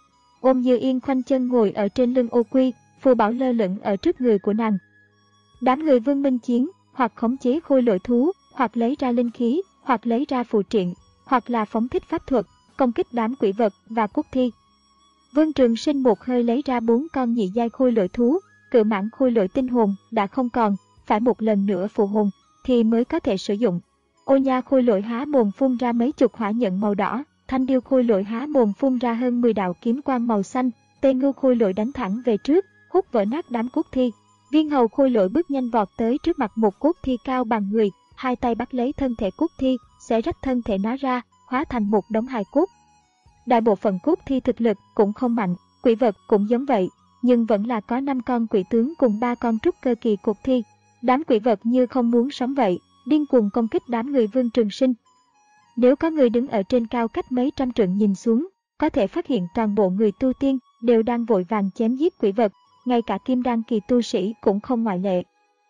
Ôm Như Yên khoanh chân ngồi ở trên lưng ô quy, phù bảo lơ lửng ở trước người của nàng. Đám người Vương Minh Chiến hoặc khống chế khôi lỗi thú, hoặc lấy ra linh khí, hoặc lấy ra phù triện, hoặc là phóng thích pháp thuật, công kích đám quỷ vật và cốt thi. Vương Trường Sinh một hơi lấy ra bốn con nhị giai khôi lỗi thú, cự mãng khôi lỗi tinh hồn đã không còn, phải một lần nữa phụ hồn thì mới có thể sử dụng. Ô nha khôi lỗi há mồm phun ra mấy chục hỏa nhận màu đỏ, thanh điêu khôi lỗi há mồm phun ra hơn mười đạo kiếm quang màu xanh, tê ngưu khôi lỗi đánh thẳng về trước, hút vỡ nát đám cốt thi. Viên hầu khôi lỗi bước nhanh vọt tới trước mặt một cốt thi cao bằng người, hai tay bắt lấy thân thể cốt thi, xé rách thân thể nó ra, hóa thành một đống hài cốt. Đại bộ phận cốt thi thực lực cũng không mạnh, quỷ vật cũng giống vậy, nhưng vẫn là có năm con quỷ tướng cùng ba con trúc cơ kỳ cốt thi. Đám quỷ vật như không muốn sống vậy, điên cuồng công kích đám người Vương Trường Sinh. Nếu có người đứng ở trên cao cách mấy trăm trượng nhìn xuống, có thể phát hiện toàn bộ người tu tiên đều đang vội vàng chém giết quỷ vật, ngay cả kim đan kỳ tu sĩ cũng không ngoại lệ.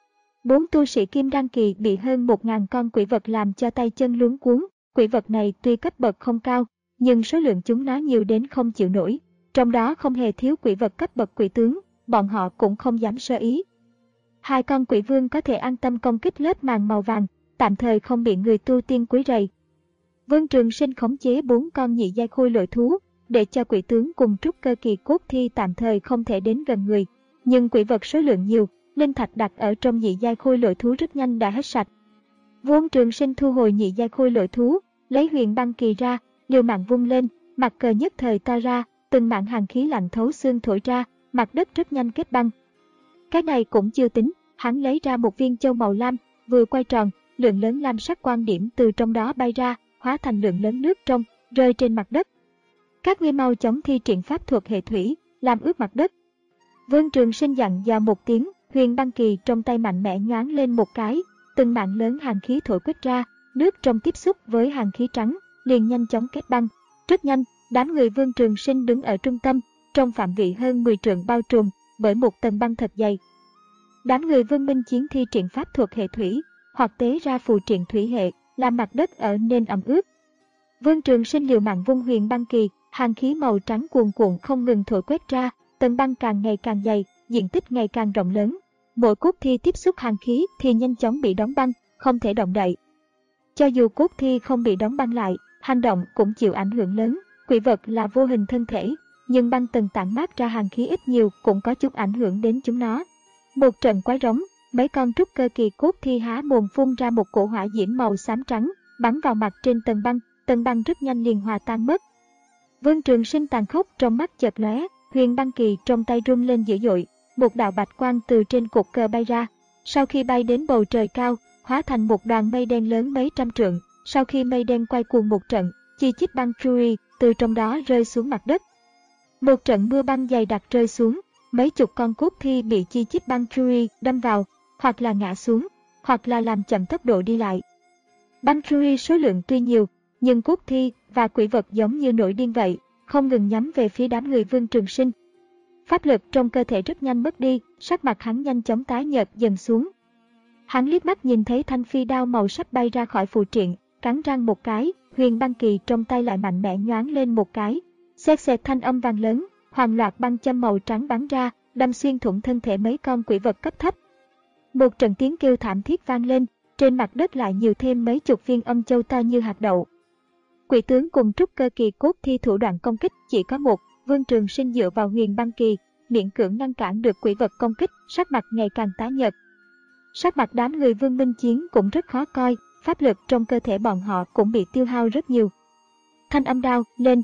Bốn tu sĩ kim đan kỳ bị hơn một nghìn con quỷ vật làm cho tay chân luống cuống. Quỷ vật này tuy cấp bậc không cao, nhưng số lượng chúng nó nhiều đến không chịu nổi. Trong đó không hề thiếu quỷ vật cấp bậc quỷ tướng, bọn họ cũng không dám sơ ý. Hai con quỷ vương có thể an tâm công kích lớp màng màu vàng, tạm thời không bị người tu tiên quấy rầy. Vương Trường Sinh khống chế bốn con nhị giai khôi lỗi thú, để cho quỷ tướng cùng trúc cơ kỳ cốt thi tạm thời không thể đến gần người. Nhưng quỷ vật số lượng nhiều, linh thạch đặt ở trong nhị giai khôi lỗi thú rất nhanh đã hết sạch. Vương Trường Sinh thu hồi nhị giai khôi lỗi thú, lấy huyền băng kỳ ra, liều mạng vung lên, mặt cờ nhất thời to ra, từng mảng hàn khí lạnh thấu xương thổi ra, mặt đất rất nhanh kết băng. Cái này cũng chưa tính, hắn lấy ra một viên châu màu lam, vừa quay tròn, lượng lớn lam sắc quang điểm từ trong đó bay ra, hóa thành lượng lớn nước trong, rơi trên mặt đất. Các ngươi mau chóng thi triển pháp thuật hệ thủy, làm ướt mặt đất. Vương Trường Sinh dặn dò một tiếng, huyền băng kỳ trong tay mạnh mẽ nhoáng lên một cái, từng mảng lớn hàn khí thổi quét ra, nước trong tiếp xúc với hàn khí trắng, liền nhanh chóng kết băng. Rất nhanh, đám người Vương Trường Sinh đứng ở trung tâm, trong phạm vị hơn mười trượng bao trùm bởi một tầng băng thật dày. Đám người Vương Minh Chiến thi triển pháp thuật hệ thủy, hoặc tế ra phù triện thủy hệ, làm mặt đất ở nên ẩm ướt. Vương Trường Sinh liều mạng vung huyền băng kỳ, hàn khí màu trắng cuồn cuộn không ngừng thổi quét ra, tầng băng càng ngày càng dày, diện tích ngày càng rộng lớn. Mỗi cốt thi tiếp xúc hàn khí thì nhanh chóng bị đóng băng, không thể động đậy. Cho dù cốt thi không bị đóng băng lại, hành động cũng chịu ảnh hưởng lớn. Quỷ vật là vô hình thân thể, nhưng băng tầng tản mát ra hàn khí ít nhiều cũng có chút ảnh hưởng đến chúng nó. Một trận quái rống, mấy con trúc cơ kỳ cốt thi há mồm phun ra một cổ hỏa diễm màu xám trắng, bắn vào mặt trên tầng băng, tầng băng rất nhanh liền hòa tan mất. Vương Trường Sinh tàn khốc trong mắt chợt lóe, huyền băng kỳ trong tay rung lên dữ dội, một đạo bạch quang từ trên cột cờ bay ra. Sau khi bay đến bầu trời cao, hóa thành một đoàn mây đen lớn mấy trăm trượng. Sau khi mây đen quay cuồng một trận, chi chít băng Fury từ trong đó rơi xuống mặt đất. Một trận mưa băng dày đặc rơi xuống, mấy chục con cốt thi bị chi chít băng Fury đâm vào, hoặc là ngã xuống, hoặc là làm chậm tốc độ đi lại. Băng Fury số lượng tuy nhiều, nhưng cốt thi và quỷ vật giống như nổi điên vậy, không ngừng nhắm về phía đám người Vương Trường Sinh. Pháp lực trong cơ thể rất nhanh mất đi, sắc mặt hắn nhanh chóng tái nhợt dần xuống. Hắn liếc mắt nhìn thấy thanh phi đao màu sắp bay ra khỏi phù triện, cắn răng một cái, huyền băng kỳ trong tay lại mạnh mẽ nhoáng lên một cái. Xẹt xẹt thanh âm vang lớn, hàng loạt băng châm màu trắng bắn ra, đâm xuyên thủng thân thể mấy con quỷ vật cấp thấp. Một trận tiếng kêu thảm thiết vang lên, trên mặt đất lại nhiều thêm mấy chục viên âm châu to như hạt đậu. Quỷ tướng cùng trúc cơ kỳ cốt thi thủ đoạn công kích chỉ có một, Vương Trường Sinh dựa vào huyền băng kỳ, miễn cưỡng ngăn cản được quỷ vật công kích, sắc mặt ngày càng tái nhợt. Sắc mặt đám người Vương Minh Chiến cũng rất khó coi, pháp lực trong cơ thể bọn họ cũng bị tiêu hao rất nhiều. Thanh âm đao lên.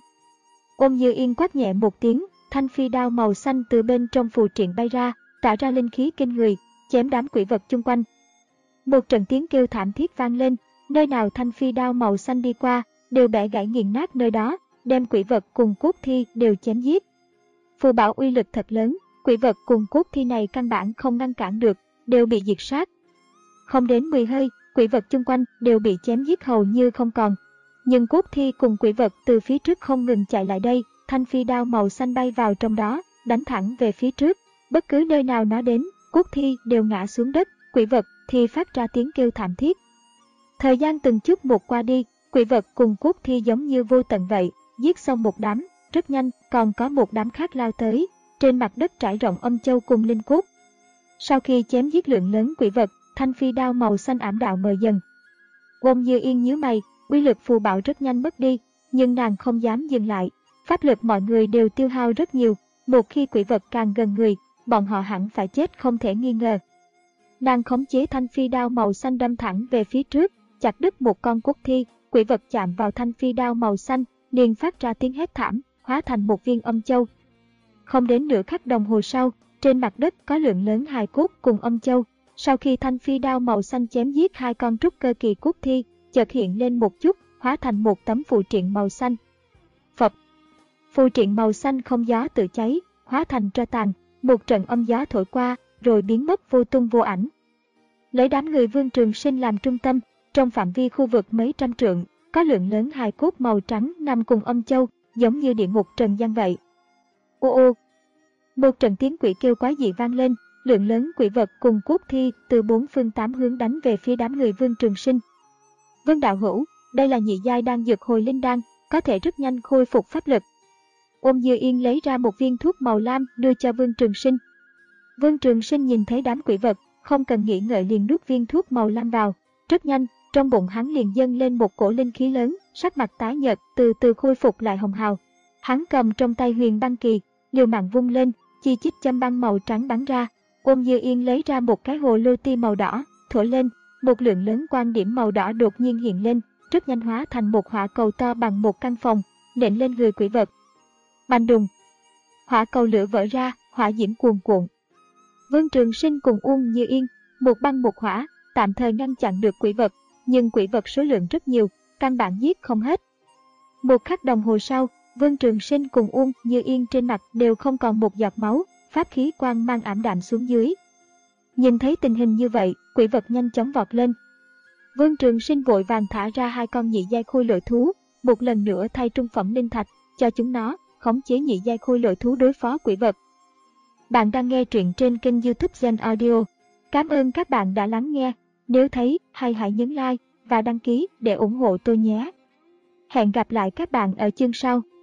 Ôn Như Yên quát nhẹ một tiếng, thanh phi đao màu xanh từ bên trong phù triện bay ra, tỏa ra linh khí kinh người, chém đám quỷ vật chung quanh. Một trận tiếng kêu thảm thiết vang lên, nơi nào thanh phi đao màu xanh đi qua, đều bẻ gãy nghiền nát nơi đó, đem quỷ vật cùng cốt thi đều chém giết. Phù bảo uy lực thật lớn, quỷ vật cùng cốt thi này căn bản không ngăn cản được, đều bị diệt sát. Không đến mười hơi, quỷ vật chung quanh đều bị chém giết hầu như không còn. Nhưng cốt thi cùng quỷ vật từ phía trước không ngừng chạy lại đây, thanh phi đao màu xanh bay vào trong đó, đánh thẳng về phía trước. Bất cứ nơi nào nó đến, cốt thi đều ngã xuống đất, quỷ vật thì phát ra tiếng kêu thảm thiết. Thời gian từng chút một qua đi, quỷ vật cùng cốt thi giống như vô tận vậy, giết xong một đám, rất nhanh còn có một đám khác lao tới, trên mặt đất trải rộng âm châu cùng linh cốt. Sau khi chém giết lượng lớn quỷ vật, thanh phi đao màu xanh ảm đạm mờ dần. Ôn Như Yên nhíu mày, uy lực phù bảo rất nhanh mất đi, nhưng nàng không dám dừng lại. Pháp lực mọi người đều tiêu hao rất nhiều, một khi quỷ vật càng gần người, bọn họ hẳn phải chết không thể nghi ngờ. Nàng khống chế thanh phi đao màu xanh đâm thẳng về phía trước, chặt đứt một con cốt thi, quỷ vật chạm vào thanh phi đao màu xanh, liền phát ra tiếng hét thảm, hóa thành một viên âm châu. Không đến nửa khắc đồng hồ sau, trên mặt đất có lượng lớn hài cốt cùng âm châu. Sau khi thanh phi đao màu xanh chém giết hai con trúc cơ kỳ cốt thi, chợt hiện lên một chút, hóa thành một tấm phù triện màu xanh. Phập. Phù triện màu xanh không gió tự cháy, hóa thành tro tàn, một trận âm gió thổi qua, rồi biến mất vô tung vô ảnh. Lấy đám người Vương Trường Sinh làm trung tâm, trong phạm vi khu vực mấy trăm trượng, có lượng lớn hài cốt màu trắng nằm cùng ông Châu, giống như địa ngục trần gian vậy. Ô ô! Một trận tiếng quỷ kêu quái dị vang lên, lượng lớn quỷ vật cùng cốt thi từ bốn phương tám hướng đánh về phía đám người Vương Trường Sinh. Vương đạo hữu, đây là nhị giai đan dược hồi linh đan, có thể rất nhanh khôi phục pháp lực. Ôn Như Yên lấy ra một viên thuốc màu lam đưa cho Vương Trường Sinh. Vương Trường Sinh nhìn thấy đám quỷ vật, không cần nghĩ ngợi liền nuốt viên thuốc màu lam vào. Rất nhanh, trong bụng hắn liền dâng lên một cổ linh khí lớn, sắc mặt tái nhợt từ từ khôi phục lại hồng hào. Hắn cầm trong tay huyền băng kỳ, liều mạng vung lên, chi chít châm băng màu trắng bắn ra. Ôn Như Yên lấy ra một cái hồ lô ti màu đỏ, thổi lên, một lượng lớn quang điểm màu đỏ đột nhiên hiện lên, rất nhanh hóa thành một hỏa cầu to bằng một căn phòng, nện lên người quỷ vật. Bành đùng, hỏa cầu lửa vỡ ra, hỏa diễm cuồn cuộn. Vương Trường Sinh cùng Ôn Như Yên, một băng một hỏa, tạm thời ngăn chặn được quỷ vật, nhưng quỷ vật số lượng rất nhiều, căn bản giết không hết. Một khắc đồng hồ sau, Vương Trường Sinh cùng Ôn Như Yên trên mặt đều không còn một giọt máu, pháp khí quang mang ảm đạm xuống dưới. Nhìn thấy tình hình như vậy, quỷ vật nhanh chóng vọt lên. Vương Trường Sinh vội vàng thả ra hai con nhị giai khôi lỗi thú, một lần nữa thay trung phẩm linh thạch cho chúng nó, khống chế nhị giai khôi lỗi thú đối phó quỷ vật. Bạn đang nghe truyện trên kênh YouTube Gen Audio. Cảm ơn các bạn đã lắng nghe. Nếu thấy hay hãy nhấn like và đăng ký để ủng hộ tôi nhé. Hẹn gặp lại các bạn ở chương sau.